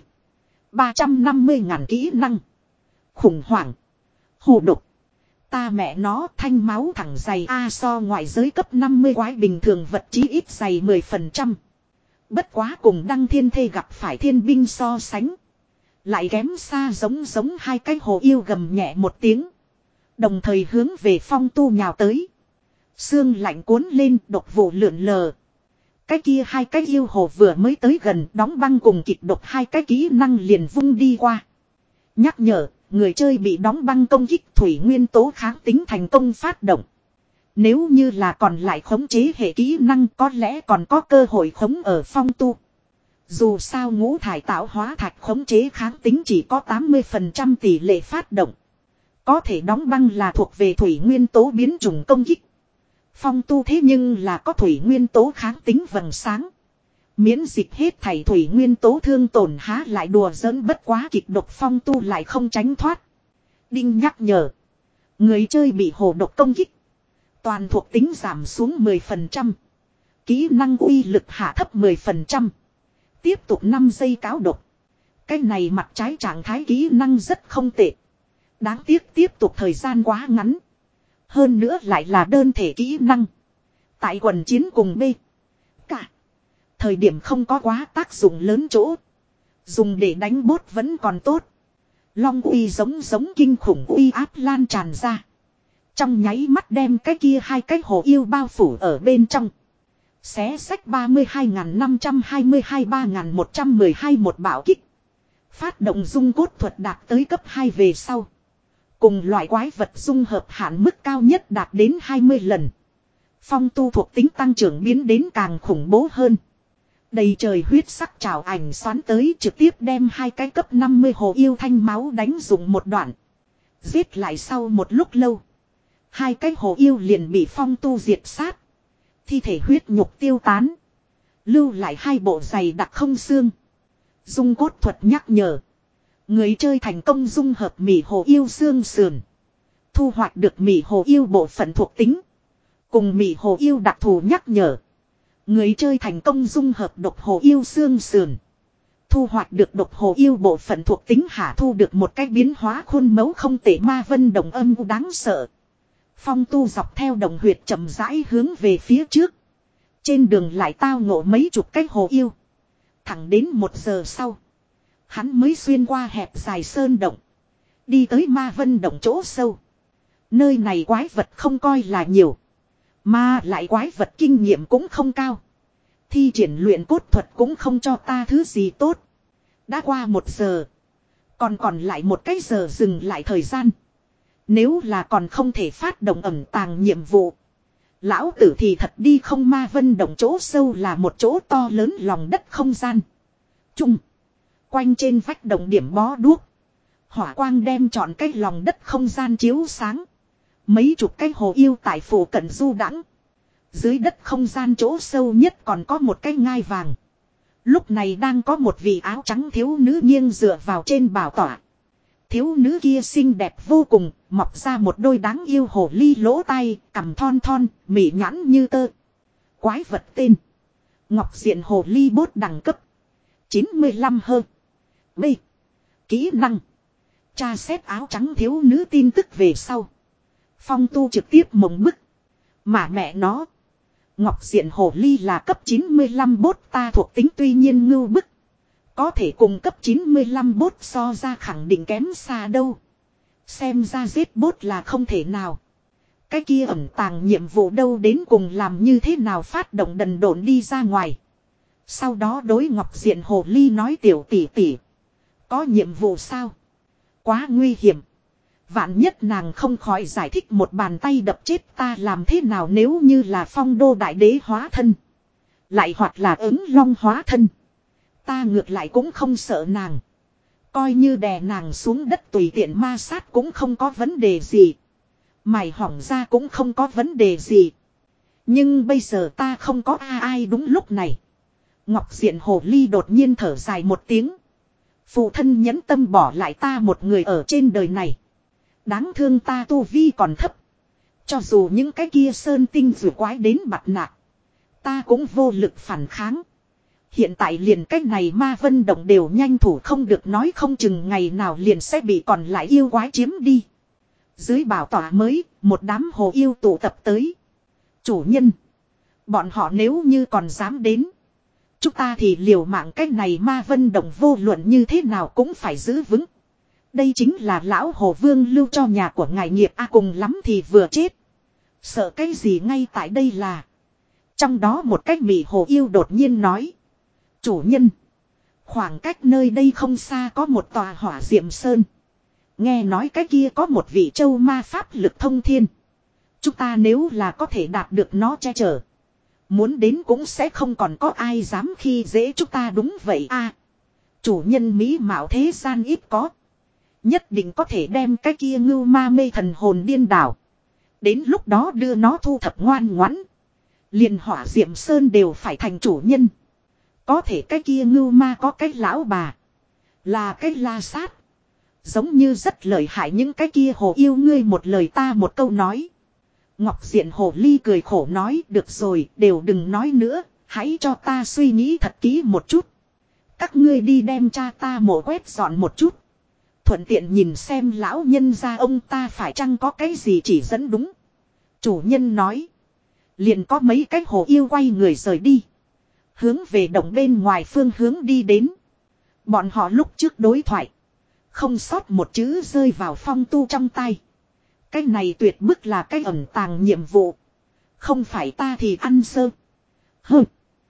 ba trăm năm mươi ngàn kỹ năng. Khủng hoảng. Hồ độc. Ta mẹ nó thanh máu thẳng dày A so ngoại giới cấp năm mươi quái bình thường vật chí ít dày mười phần trăm. Bất quá cùng đăng thiên thê gặp phải thiên binh so sánh. Lại kém xa giống giống hai cái hồ yêu gầm nhẹ một tiếng. Đồng thời hướng về Phong Tu nhào tới. Xương lạnh cuốn lên độc vụ lượn lờ. Cái kia hai cái yêu hồ vừa mới tới gần đóng băng cùng kịch độc hai cái kỹ năng liền vung đi qua. Nhắc nhở, người chơi bị đóng băng công kích thủy nguyên tố kháng tính thành công phát động. Nếu như là còn lại khống chế hệ kỹ năng có lẽ còn có cơ hội khống ở Phong Tu. Dù sao ngũ thải tạo hóa thạch khống chế kháng tính chỉ có tám mươi phần trăm tỷ lệ phát động. Có thể đóng băng là thuộc về thủy nguyên tố biến chủng công kích. Phong Tu thế nhưng là có thủy nguyên tố kháng tính vầng sáng. Miễn dịch hết thảy thủy nguyên tố thương tổn há lại đùa giỡn bất quá kịch độc Phong Tu lại không tránh thoát. Đinh nhắc nhở. Người chơi bị hồ độc công kích. Toàn thuộc tính giảm xuống mười phần trăm. Kỹ năng uy lực hạ thấp mười phần trăm. Tiếp tục năm giây cáo độc. Cái này mặt trái trạng thái kỹ năng rất không tệ. Đáng tiếc tiếp tục thời gian quá ngắn. Hơn nữa lại là đơn thể kỹ năng. Tại quần chiến cùng B. Cả. Thời điểm không có quá tác dụng lớn chỗ. Dùng để đánh bốt vẫn còn tốt. Long uy giống giống kinh khủng uy áp lan tràn ra. Trong nháy mắt đem cái kia hai cái hồ yêu bao phủ ở bên trong. Xé sách ba mươi hai nghìn năm trăm hai mươi hai ba nghìn một trăm mười hai một bảo kích. Phát động dung cốt thuật đạt tới cấp hai về sau. Cùng loại quái vật dung hợp hạn mức cao nhất đạt đến hai mươi lần. Phong Tu thuộc tính tăng trưởng biến đến càng khủng bố hơn. Đầy trời huyết sắc trào ảnh xoắn tới trực tiếp đem hai cái cấp năm mươi hồ yêu thanh máu đánh dụng một đoạn. Giết lại sau một lúc lâu. Hai cái hồ yêu liền bị Phong Tu diệt sát. Thi thể huyết nhục tiêu tán. Lưu lại hai bộ giày đặc không xương. Dung cốt thuật nhắc nhở. Người chơi thành công dung hợp mỉ hồ yêu xương sườn. Thu hoạch được mỉ hồ yêu bộ phận thuộc tính. Cùng mỉ hồ yêu đặc thù nhắc nhở. Người chơi thành công dung hợp độc hồ yêu xương sườn. Thu hoạch được độc hồ yêu bộ phận thuộc tính hạ thu được một cái biến hóa khuôn mẫu không tệ ma vân đồng âm u đáng sợ. Phong Tu dọc theo đồng huyệt chậm rãi hướng về phía trước. Trên đường lại tao ngộ mấy chục cái hồ yêu. Thẳng đến một giờ sau. Hắn mới xuyên qua hẹp dài sơn động. Đi tới ma vân động chỗ sâu. Nơi này quái vật không coi là nhiều. Mà lại quái vật kinh nghiệm cũng không cao. Thi triển luyện cốt thuật cũng không cho ta thứ gì tốt. Đã qua một giờ. Còn còn lại một cái giờ dừng lại thời gian. Nếu là còn không thể phát động ẩn tàng nhiệm vụ. Lão tử thì thật đi không ma vân động chỗ sâu là một chỗ to lớn lòng đất không gian. Trung. Quanh trên vách động điểm bó đuốc. Hỏa quang đem trọn cái lòng đất không gian chiếu sáng. Mấy chục cái hồ yêu tại phủ cận du đãng. Dưới đất không gian chỗ sâu nhất còn có một cái ngai vàng. Lúc này đang có một vị áo trắng thiếu nữ nghiêng dựa vào trên bảo tọa. Thiếu nữ kia xinh đẹp vô cùng, mọc ra một đôi đáng yêu hồ ly lỗ tai, cằm thon thon, mỉ nhãn như tơ. Quái vật tên. Ngọc diện hồ ly bốt đẳng cấp. chín mươi lăm hơn. B. Kỹ năng. Tra xét áo trắng thiếu nữ tin tức về sau. Phong Tu trực tiếp mộng bức. Mà mẹ nó. Ngọc diện hồ ly là cấp chín mươi lăm bốt ta thuộc tính tuy nhiên ngưu bức. Có thể cùng cấp chín mươi lăm bốt so ra khẳng định kém xa đâu. Xem ra giết bốt là không thể nào. Cái kia ẩn tàng nhiệm vụ đâu đến cùng làm như thế nào phát động đần độn đi ra ngoài. Sau đó đối Ngọc diện hồ ly nói tiểu tỷ tỷ. Có nhiệm vụ sao? Quá nguy hiểm. Vạn nhất nàng không khỏi giải thích một bàn tay đập chết ta làm thế nào nếu như là Phong Đô đại đế hóa thân. Lại hoặc là ứng long hóa thân. Ta ngược lại cũng không sợ nàng. Coi như đè nàng xuống đất tùy tiện ma sát cũng không có vấn đề gì. Mày hỏng ra cũng không có vấn đề gì. Nhưng bây giờ ta không có ai, ai đúng lúc này. Ngọc diện hồ ly đột nhiên thở dài một tiếng. Phụ thân nhẫn tâm bỏ lại ta một người ở trên đời này. Đáng thương ta tu vi còn thấp. Cho dù những cái kia sơn tinh rùa quái đến bặt nạt. Ta cũng vô lực phản kháng. Hiện tại liền cách này ma vân động đều nhanh thủ không được, nói không chừng ngày nào liền sẽ bị còn lại yêu quái chiếm đi. Dưới bảo tỏa mới, một đám hồ yêu tụ tập tới. Chủ nhân. Bọn họ nếu như còn dám đến. Chúng ta thì liều mạng cách này ma vân động vô luận như thế nào cũng phải giữ vững. Đây chính là lão hồ vương lưu cho nhà của ngài nghiệp a, cùng lắm thì vừa chết. Sợ cái gì ngay tại đây là. Trong đó một cách mị hồ yêu đột nhiên nói. Chủ nhân. Khoảng cách nơi đây không xa có một tòa hỏa diệm sơn. Nghe nói cái kia có một vị châu ma pháp lực thông thiên. Chúng ta nếu là có thể đạt được nó che chở. Muốn đến cũng sẽ không còn có ai dám khi dễ chúng ta, đúng vậy a. Chủ nhân mỹ mạo thế gian ít có. Nhất định có thể đem cái kia ngưu ma mê thần hồn điên đảo. Đến lúc đó đưa nó thu thập ngoan ngoãn. Liền hỏa diệm sơn đều phải thành chủ nhân. Có thể cái kia ngưu ma có cái lão bà. Là cái la sát. Giống như rất lợi hại, những cái kia hồ yêu ngươi một lời ta một câu nói. Ngọc Diện hồ ly cười khổ nói, được rồi, đều đừng nói nữa, hãy cho ta suy nghĩ thật kỹ một chút. Các ngươi đi đem cha ta mổ quét dọn một chút. Thuận tiện nhìn xem lão nhân gia ông ta phải chăng có cái gì chỉ dẫn đúng. Chủ nhân nói. Liền có mấy cái hồ yêu quay người rời đi. Hướng về động bên ngoài phương hướng đi đến. Bọn họ lúc trước đối thoại. Không sót một chữ rơi vào Phong Tu trong tay. Cái này tuyệt bức là cái ẩn tàng nhiệm vụ. Không phải ta thì ăn sơ. Hừ.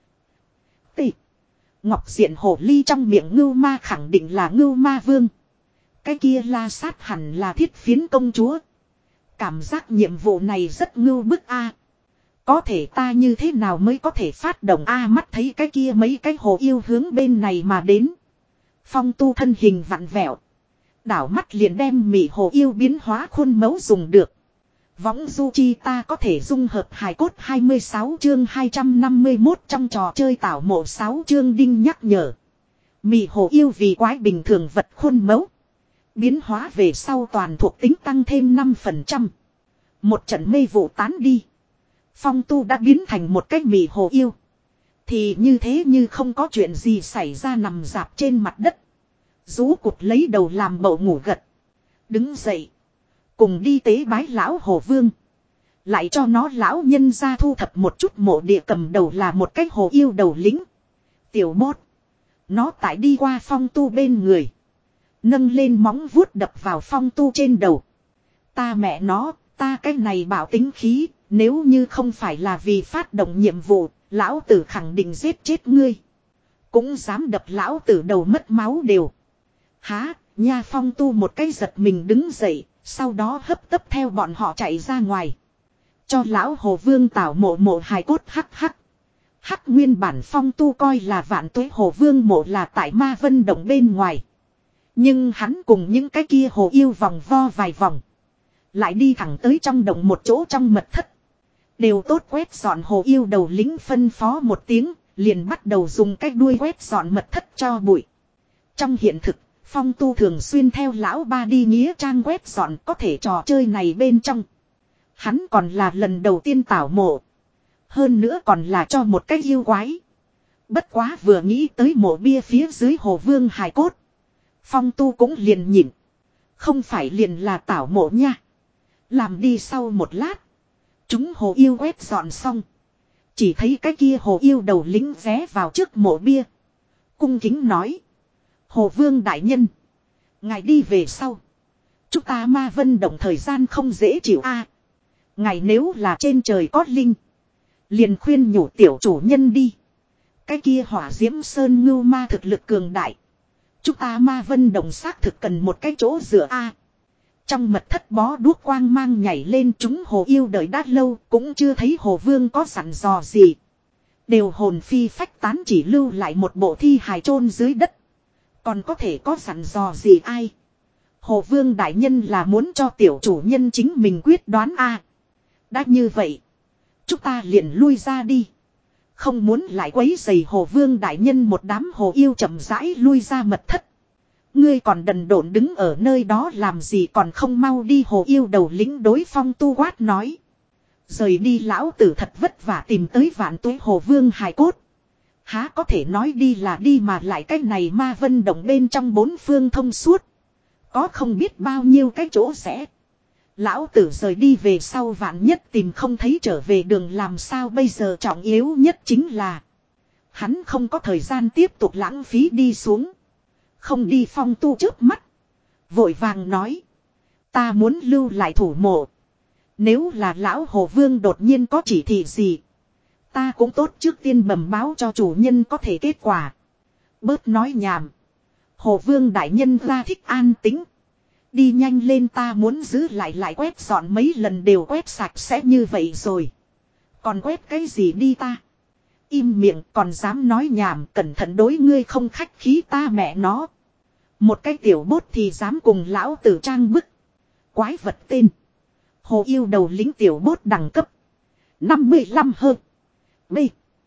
Tị. Ngọc Diện hồ ly trong miệng ngưu ma khẳng định là ngưu ma vương. Cái kia la sát hẳn là thiết phiến công chúa. Cảm giác nhiệm vụ này rất ngưu bức a. Có thể ta như thế nào mới có thể phát động a, mắt thấy cái kia mấy cái hồ yêu hướng bên này mà đến. Phong Tu thân hình vặn vẹo. Đảo mắt liền đem mị hồ yêu biến hóa khuôn mẫu dùng được. Võng du chi ta có thể dung hợp hài cốt hai mươi sáu chương hai trăm năm mươi mốt trong trò chơi tảo mộ sáu chương đinh nhắc nhở. Mị hồ yêu vì quái bình thường vật khuôn mẫu. Biến hóa về sau toàn thuộc tính tăng thêm năm phần trăm. Một trận mê vụ tán đi. Phong Tu đã biến thành một cái mị hồ yêu. Thì như thế như không có chuyện gì xảy ra nằm dạp trên mặt đất. Rú cụt lấy đầu làm bậu ngủ gật. Đứng dậy. Cùng đi tế bái lão hồ vương. Lại cho nó lão nhân ra thu thập một chút mộ địa, cầm đầu là một cái hồ yêu đầu lính. Tiểu bốt. Nó tại đi qua Phong Tu bên người. Nâng lên móng vuốt đập vào Phong Tu trên đầu. Ta mẹ nó, ta cái này bảo tính khí, nếu như không phải là vì phát động nhiệm vụ, lão tử khẳng định giết chết ngươi. Cũng dám đập lão tử đầu mất máu đều. Há, nha. Phong Tu một cái giật mình đứng dậy, sau đó hấp tấp theo bọn họ chạy ra ngoài. Cho lão hồ vương tảo mộ mộ hài cốt hắc hắc. Hắc nguyên bản Phong Tu coi là vạn tuế hồ vương mộ là tại ma vân động bên ngoài. Nhưng hắn cùng những cái kia hồ yêu vòng vo vài vòng. Lại đi thẳng tới trong động một chỗ trong mật thất. Đều tốt quét dọn hồ yêu đầu lính phân phó một tiếng, liền bắt đầu dùng cái đuôi quét dọn mật thất cho bụi. Trong hiện thực, Phong Tu thường xuyên theo lão ba đi nghĩa trang quét dọn, có thể trò chơi này bên trong. Hắn còn là lần đầu tiên tảo mộ. Hơn nữa còn là cho một cái yêu quái. Bất quá vừa nghĩ tới mộ bia phía dưới hồ vương hài cốt. Phong Tu cũng liền nhịn. Không phải liền là tảo mộ nha. Làm đi sau một lát. Chúng hồ yêu quét dọn xong. Chỉ thấy cái kia hồ yêu đầu lính vé vào trước mộ bia. Cung kính nói. Hồ vương đại nhân. Ngài đi về sau. Chúng ta ma vân động thời gian không dễ chịu a. Ngài nếu là trên trời có linh. Liền khuyên nhủ tiểu chủ nhân đi. Cái kia hỏa diễm sơn ngưu ma thực lực cường đại. Chúng ta ma vân động xác thực cần một cái chỗ dựa a. Trong mật thất bó đuốc quang mang nhảy lên, chúng hồ yêu đợi đã lâu cũng chưa thấy hồ vương có sẵn dò gì. Đều hồn phi phách tán, chỉ lưu lại một bộ thi hài chôn dưới đất. Còn có thể có sẵn dò gì ai? Hồ vương đại nhân là muốn cho tiểu chủ nhân chính mình quyết đoán a. À, đã như vậy. Chúng ta liền lui ra đi. Không muốn lại quấy rầy hồ vương đại nhân. Một đám hồ yêu chậm rãi lui ra mật thất. Ngươi còn đần độn đứng ở nơi đó làm gì, còn không mau đi. Hồ yêu đầu lính đối Phong Tu quát nói. Rời đi lão tử thật vất vả tìm tới vạn tuế hồ vương hài cốt. Há có thể nói đi là đi mà lại cái này ma vân động bên trong bốn phương thông suốt. Có không biết bao nhiêu cái chỗ rẽ. Lão tử rời đi về sau vạn nhất tìm không thấy trở về đường làm sao bây giờ trọng yếu nhất chính là. Hắn không có thời gian tiếp tục lãng phí đi xuống. Không đi Phong Tu trước mắt. Vội vàng nói. Ta muốn lưu lại thủ mộ. Nếu là lão Hồ Vương đột nhiên có chỉ thị gì. Ta cũng tốt trước tiên bẩm báo cho chủ nhân có thể kết quả. Bớt nói nhảm. Hồ Vương đại nhân ra thích an tĩnh. Đi nhanh lên ta muốn giữ lại lại quét dọn mấy lần đều quét sạch sẽ như vậy rồi. Còn quét cái gì đi ta? Im miệng còn dám nói nhảm cẩn thận đối ngươi không khách khí ta mẹ nó. Một cái tiểu bốt thì dám cùng lão tử trang bức. Quái vật tên. Hồ yêu đầu lính tiểu bốt đẳng cấp. năm mươi lăm hơn. B.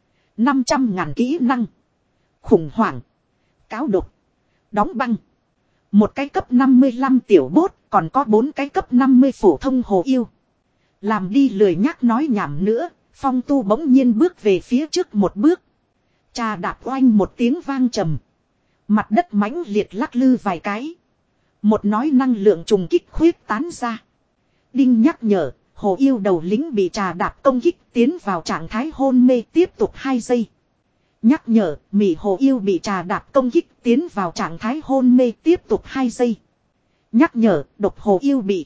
năm trăm ngàn kỹ năng. Khủng hoảng. Cáo độc. Đóng băng. Một cái cấp năm mươi lăm tiểu bốt còn có bốn cái cấp năm mươi phổ thông hồ yêu. Làm đi lười nhắc nói nhảm nữa. Phong Tu bỗng nhiên bước về phía trước một bước. Trà đạp oanh một tiếng vang trầm. Mặt đất mãnh liệt lắc lư vài cái. Một nói năng lượng trùng kích khuyết tán ra. Đinh nhắc nhở, hồ yêu đầu lính bị trà đạp công kích tiến vào trạng thái hôn mê tiếp tục hai giây. Nhắc nhở, mị hồ yêu bị trà đạp công kích tiến vào trạng thái hôn mê tiếp tục hai giây. Nhắc nhở, độc hồ yêu bị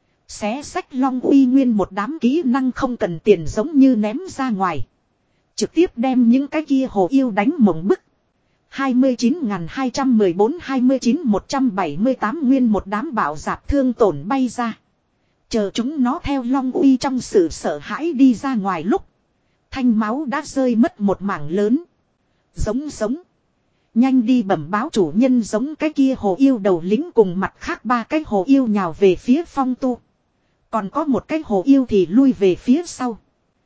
xé sách long uy nguyên một đám kỹ năng không cần tiền giống như ném ra ngoài. Trực tiếp đem những cái kia hồ yêu đánh mộng bức. hai mươi chín nghìn hai trăm mười bốn hai mươi chín nghìn một trăm bảy mươi tám nguyên một đám bạo giáp thương tổn bay ra. Chờ chúng nó theo long uy trong sự sợ hãi đi ra ngoài lúc. Thanh máu đã rơi mất một mảng lớn. Giống giống. Nhanh đi bẩm báo chủ nhân giống cái kia hồ yêu đầu lính cùng mặt khác ba cái hồ yêu nhào về phía Phong Tu. Còn có một cái hồ yêu thì lui về phía sau.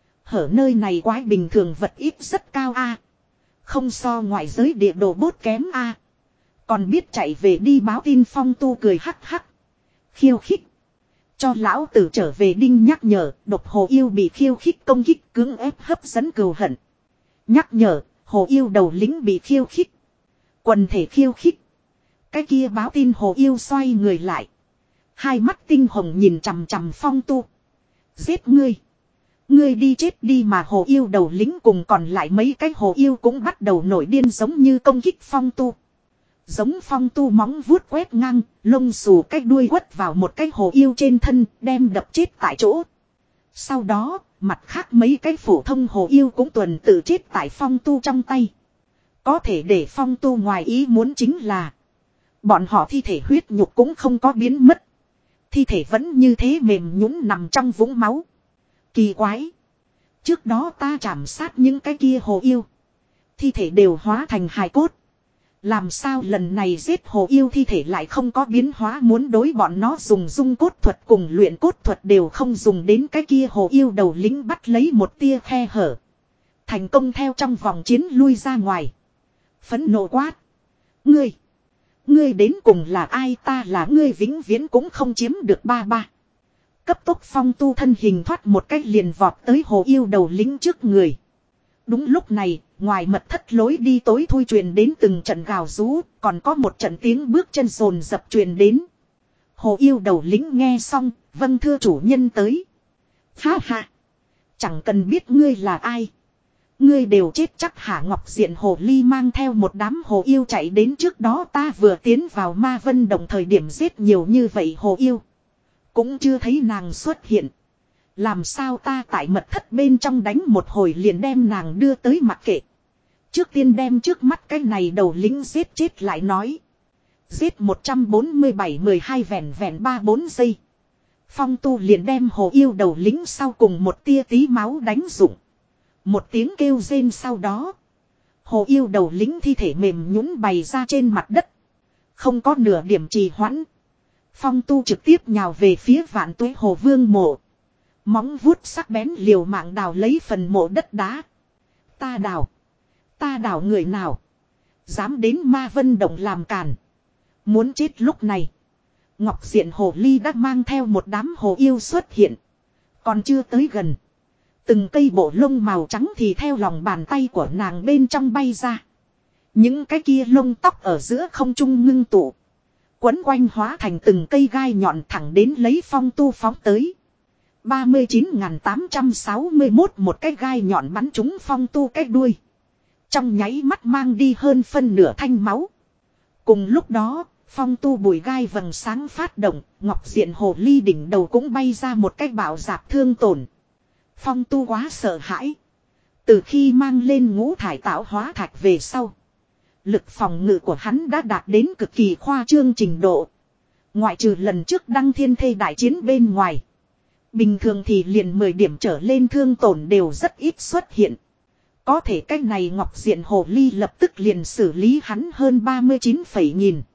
Hở nơi này quái bình thường vật ít rất cao a. Không so ngoại giới địa đồ bốt kém a. Còn biết chạy về đi báo tin Phong Tu cười hắc hắc. Khiêu khích. Cho lão tử trở về đinh nhắc nhở, độc hồ yêu bị khiêu khích công kích cưỡng ép hấp dẫn cừu hận. Nhắc nhở, hồ yêu đầu lính bị khiêu khích. Quần thể khiêu khích. Cái kia báo tin hồ yêu xoay người lại. Hai mắt tinh hồng nhìn chằm chằm Phong Tu. Giết ngươi. Ngươi đi chết đi mà hồ yêu đầu lính cùng còn lại mấy cái hồ yêu cũng bắt đầu nổi điên giống như công kích Phong Tu. Giống Phong Tu móng vuốt quét ngang, lông xù cái đuôi quất vào một cái hồ yêu trên thân, đem đập chết tại chỗ. Sau đó, mặt khác mấy cái phổ thông hồ yêu cũng tuần tự chết tại Phong Tu trong tay. Có thể để Phong Tu ngoài ý muốn chính là bọn họ thi thể huyết nhục cũng không có biến mất. Thi thể vẫn như thế mềm nhũn nằm trong vũng máu. Kỳ quái. Trước đó ta chạm sát những cái kia hồ yêu. Thi thể đều hóa thành hài cốt. Làm sao lần này giết hồ yêu thi thể lại không có biến hóa muốn đối bọn nó dùng dung cốt thuật cùng luyện cốt thuật đều không dùng đến cái kia hồ yêu đầu lính bắt lấy một tia khe hở. Thành công theo trong vòng chiến lui ra ngoài. Phẫn nộ quát. Ngươi. Ngươi đến cùng là ai ta là ngươi vĩnh viễn cũng không chiếm được ba ba. Cấp tốc Phong Tu thân hình thoát một cách liền vọt tới hồ yêu đầu lính trước người. Đúng lúc này, ngoài mật thất lối đi tối thui truyền đến từng trận gào rú, còn có một trận tiếng bước chân rồn dập truyền đến. Hồ yêu đầu lính nghe xong, vâng thưa chủ nhân tới. Ha ha! Chẳng cần biết ngươi là ai. Ngươi đều chết chắc hả Ngọc Diện Hồ Ly mang theo một đám hồ yêu chạy đến trước đó ta vừa tiến vào ma vân đồng thời điểm giết nhiều như vậy hồ yêu. Cũng chưa thấy nàng xuất hiện. Làm sao ta tại mật thất bên trong đánh một hồi liền đem nàng đưa tới mặc kệ. Trước tiên đem trước mắt cái này đầu lính giết chết lại nói. Giết một trăm bốn mươi bảy mười hai vẹn vẹn ba bốn giây. Phong Tu liền đem hồ yêu đầu lính sau cùng một tia tí máu đánh rụng. Một tiếng kêu rên sau đó. Hồ yêu đầu lính thi thể mềm nhũn bày ra trên mặt đất. Không có nửa điểm trì hoãn. Phong Tu trực tiếp nhào về phía vạn tuế hồ vương mộ. Móng vuốt sắc bén liều mạng đào lấy phần mộ đất đá. Ta đào. Ta đào người nào. Dám đến ma vân động làm càn. Muốn chết lúc này. Ngọc Diện Hồ Ly đã mang theo một đám hồ yêu xuất hiện. Còn chưa tới gần. Từng cây bộ lông màu trắng thì theo lòng bàn tay của nàng bên trong bay ra. Những cái kia lông tóc ở giữa không trung ngưng tụ. Quấn quanh hóa thành từng cây gai nhọn thẳng đến lấy Phong Tu phóng tới. ba mươi chín nghìn tám trăm sáu mươi mốt một cái gai nhọn bắn trúng Phong Tu cái đuôi. Trong nháy mắt mang đi hơn phân nửa thanh máu. Cùng lúc đó, Phong Tu bùi gai vầng sáng phát động, ngọc diện hồ ly đỉnh đầu cũng bay ra một cái bạo dạp thương tổn. Phong Tu quá sợ hãi. Từ khi mang lên ngũ thải tạo hóa thạch về sau, lực phòng ngự của hắn đã đạt đến cực kỳ khoa trương trình độ. Ngoại trừ lần trước đăng thiên thê đại chiến bên ngoài, bình thường thì liền mười điểm trở lên thương tổn đều rất ít xuất hiện. Có thể cái này ngọc diện hồ ly lập tức liền xử lý hắn hơn ba mươi chín phẩy nghìn.